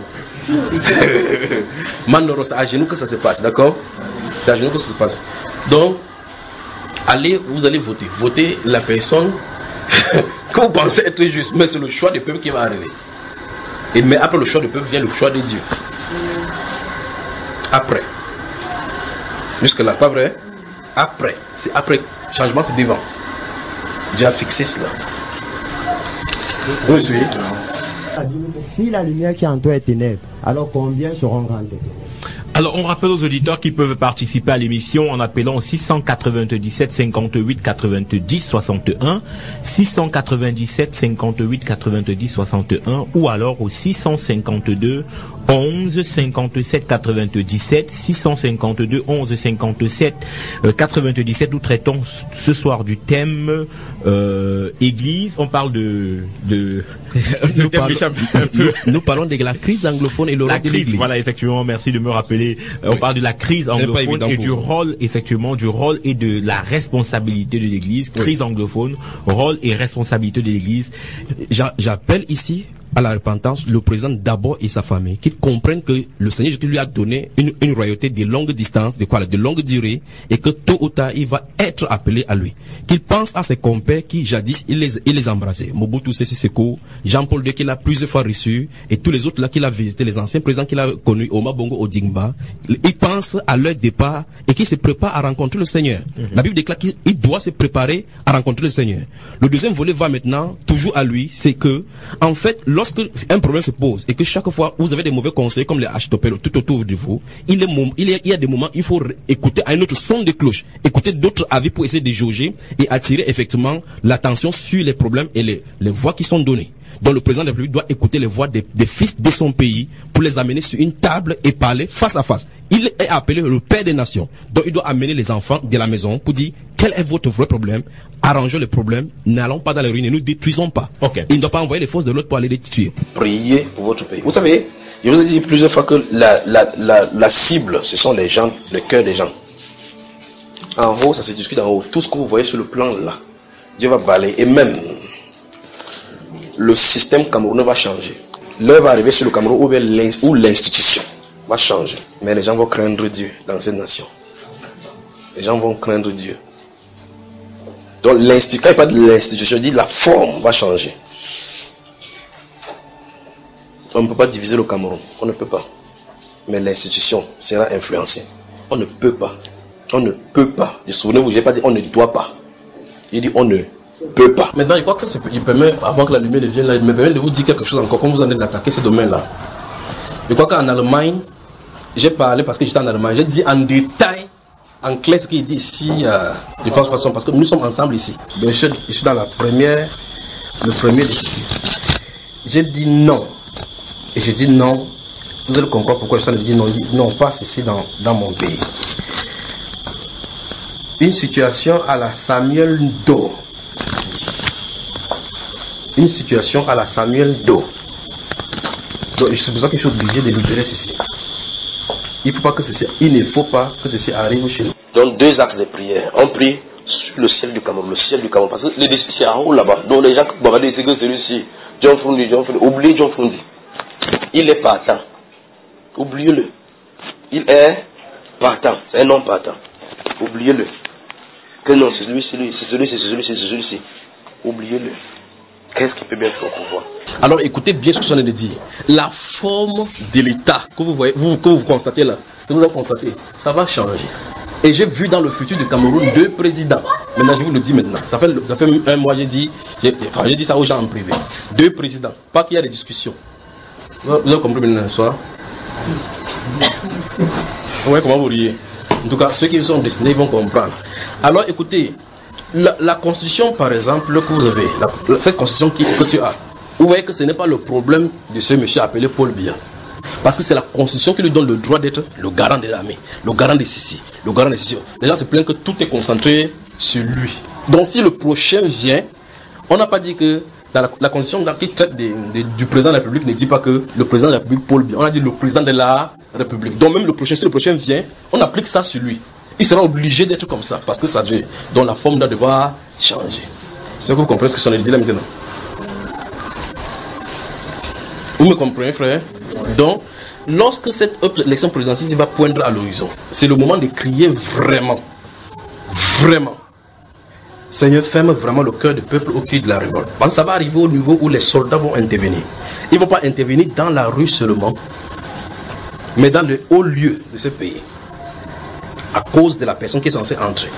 Manoron, c'est à genoux que ça se passe, d'accord? C'est à genoux que ça se passe. Donc, vous allez voter. Votez la personne que vous pensez être juste. Mais c'est le choix du peuple qui va arriver. Mais après le choix du peuple vient le choix de Dieu. Après. Jusque-là, pas vrai? Après. C'est après. Changement, c'est devant. Dieu a fixé cela. Oui, oui. Si la lumière qui est en toi est ténèbre, alors combien seront grandes? Alors, on rappelle aux auditeurs qui peuvent participer à l'émission en appelant au 697 58 90 61, 697 58 90 61, ou alors au 652 11 57 97, 652 11 57 97. Nous traitons ce soir du thème Église. On parle nous parlons de la crise anglophone et le rôle de l'Église. Voilà, effectivement, merci de me rappeler. On parle de la crise anglophone et du rôle, effectivement, du rôle et de la responsabilité de l'Église. Crise anglophone, rôle et responsabilité de l'Église. J'appelle ici à la repentance le président d'abord et sa famille, qu'ils comprennent que le Seigneur Jésus lui a donné une royauté de longue distance, de longue durée, et que tôt ou tard il va être appelé à lui. Qu'il pense à ses compères qui jadis il les embrassait. Mobutu Sese Seko, Jean-Paul II qu'il a plusieurs fois reçu, et tous les autres là qu'il a visités, les anciens présidents qu'il a connus, Omar Bongo Odingba. Il pense à leur départ et qu'il se prépare à rencontrer le Seigneur. La Bible déclare qu'il doit se préparer à rencontrer le Seigneur. Le deuxième volet va maintenant toujours à lui, c'est que en fait lorsque un problème se pose et que chaque fois vous avez des mauvais conseils comme les Achitopel tout autour de vous, il y a des moments il faut écouter à un autre son de cloche, écouter d'autres avis pour essayer de jauger et attirer effectivement l'attention sur les problèmes et les voies qui sont données. Donc le président de la République doit écouter les voix des fils de son pays pour les amener sur une table et parler face à face. Il est appelé le père des nations. Donc il doit amener les enfants de la maison pour dire quel est votre vrai problème, arrangeons le problème, n'allons pas dans les ruines, ne nous détruisons pas. Okay. Il ne doit pas envoyer les forces de l'autre pour aller les tuer. Priez pour votre pays. Vous savez, je vous ai dit plusieurs fois que la cible, ce sont les gens, le cœur des gens. En haut, ça se discute en haut. Tout ce que vous voyez sur le plan là, Dieu va balayer. Et même, le système camerounais va changer. L'heure va arriver sur le Cameroun où l'institution va changer. Mais les gens vont craindre Dieu dans cette nation. Les gens vont craindre Dieu. Donc, quand il parle de l'institution, il dit la forme va changer. On ne peut pas diviser le Cameroun. On ne peut pas. Mais l'institution sera influencée. On ne peut pas. On ne peut pas. Souvenez-vous, je n'ai pas dit on ne doit pas. J'ai dit on ne peut pas. Maintenant, je crois que il permet, avant que la lumière ne vienne là, il me permet de vous dire quelque chose encore, comme vous en êtes d'attaquer ce domaine-là. Je crois qu'en Allemagne, j'ai parlé parce que j'étais en Allemagne, j'ai dit en détail, en clair, ce qu'il dit ici, de façon, parce que nous sommes ensemble ici. Donc, je suis dans le premier de ceci. J'ai dit non. Et je dis non. Vous allez comprendre pourquoi je suis en train de dire non. Non, pas ceci dans mon pays. Une situation à la Samuel Doe. Une situation à la Samuel Doe. Donc, c'est pour ça que je suis obligé de libérer ceci. Il ne faut pas que ceci arrive chez nous. Donc, 2 actes de prière. On prie sur le ciel du Cameroun. Le ciel du Cameroun. Parce que c'est en haut là-bas. Donc, les gens qui vont dire que celui-ci, John Fundi. Oubliez John Fundi. Il est partant. Oubliez-le. Il est partant. C'est un homme partant. Oubliez-le. Que non, c'est celui-ci. Oubliez-le. Qu'est-ce qui peut bien faire au pouvoir? Alors écoutez bien ce que je viens de dire. La forme de l'État que vous voyez, que vous constatez là, ça vous avez constaté, ça va changer. Et j'ai vu dans le futur du Cameroun 2 présidents. Maintenant, je vous le dis maintenant. Ça fait un mois, j'ai dit ça aux gens en privé. 2 présidents. Pas qu'il y a des discussions. Vous avez compris maintenant ce soir? Ouais, comment vous riez? En tout cas, ceux qui sont destinés vont comprendre. Alors écoutez, la constitution par exemple que vous avez, cette constitution que tu as, vous voyez que ce n'est pas le problème de ce monsieur appelé Paul Biya. Parce que c'est la constitution qui lui donne le droit d'être le garant de l'armée, le garant de ceci, le garant de ceci. Les gens se plaignent que tout est concentré sur lui. Donc si le prochain vient, on n'a pas dit que dans la constitution qui traite du président de la République ne dit pas que le président de la République Paul Biya. On a dit le président de la République. Donc même si le prochain vient, on applique ça sur lui. Il sera obligé d'être comme ça parce que ça devient. Donc la forme doit devoir changer. C'est que vous comprenez ce que je suis en train de dire là maintenant. Vous me comprenez, frère? Donc, lorsque cette élection présidentielle va poindre à l'horizon, c'est le moment de crier vraiment. Seigneur, ferme vraiment le cœur du peuple au cri de la révolte. Parce que ça va arriver au niveau où les soldats vont intervenir. Ils ne vont pas intervenir dans la rue seulement, mais dans le haut lieu de ce pays. À cause de la personne qui est censée entrer.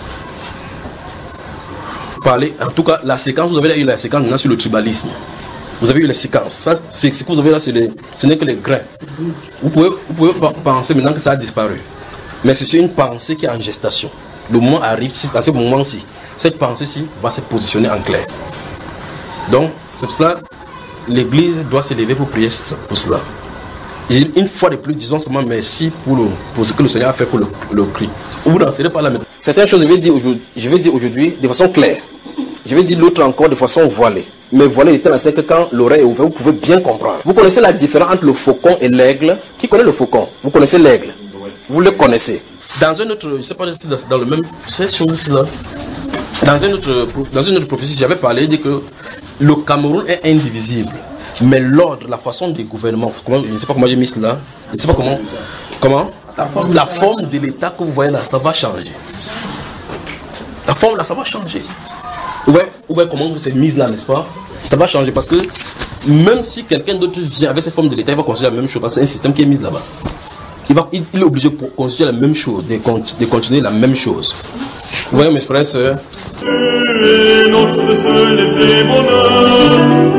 Parler, en tout cas, la séquence, vous avez eu la séquence maintenant sur le tribalisme. Vous avez eu les séquences. Ça, ce que vous avez là, ce n'est que les grains. Vous pouvez penser maintenant que ça a disparu. Mais c'est une pensée qui est en gestation. Le moment arrive, à ce moment-ci, cette pensée-ci va se positionner en clair. Donc, c'est pour cela l'Église doit se lever pour prier pour cela. Et une fois de plus, disons seulement merci pour ce que le Seigneur a fait pour le cri. Vous n'en serez pas là maintenant. Certaines choses, je vais dire aujourd'hui de façon claire. Je vais dire l'autre encore de façon voilée. Mais voilée était la seule que quand l'oreille est ouverte, vous pouvez bien comprendre. Vous connaissez la différence entre le faucon et l'aigle. Qui connaît le faucon? Vous connaissez l'aigle? Vous le connaissez. Dans un autre, je ne sais pas si dans le même, cette chose-là, dans une autre prophétie, j'avais parlé, dit que le Cameroun est indivisible. Mais l'ordre, la façon du gouvernement, je ne sais pas comment j'ai mis cela, je ne sais pas comment, la forme de l'État que vous voyez là, ça va changer. La forme là, ça va changer. Vous voyez comment c'est mis là, n'est-ce pas? Ça va changer parce que même si quelqu'un d'autre vient avec cette forme de l'État, il va considérer la même chose parce que c'est un système qui est mis là-bas. Il est obligé de considérer la même chose, de continuer la même chose. Vous voyez mes frères et sœurs? Et notre seul et bonheur.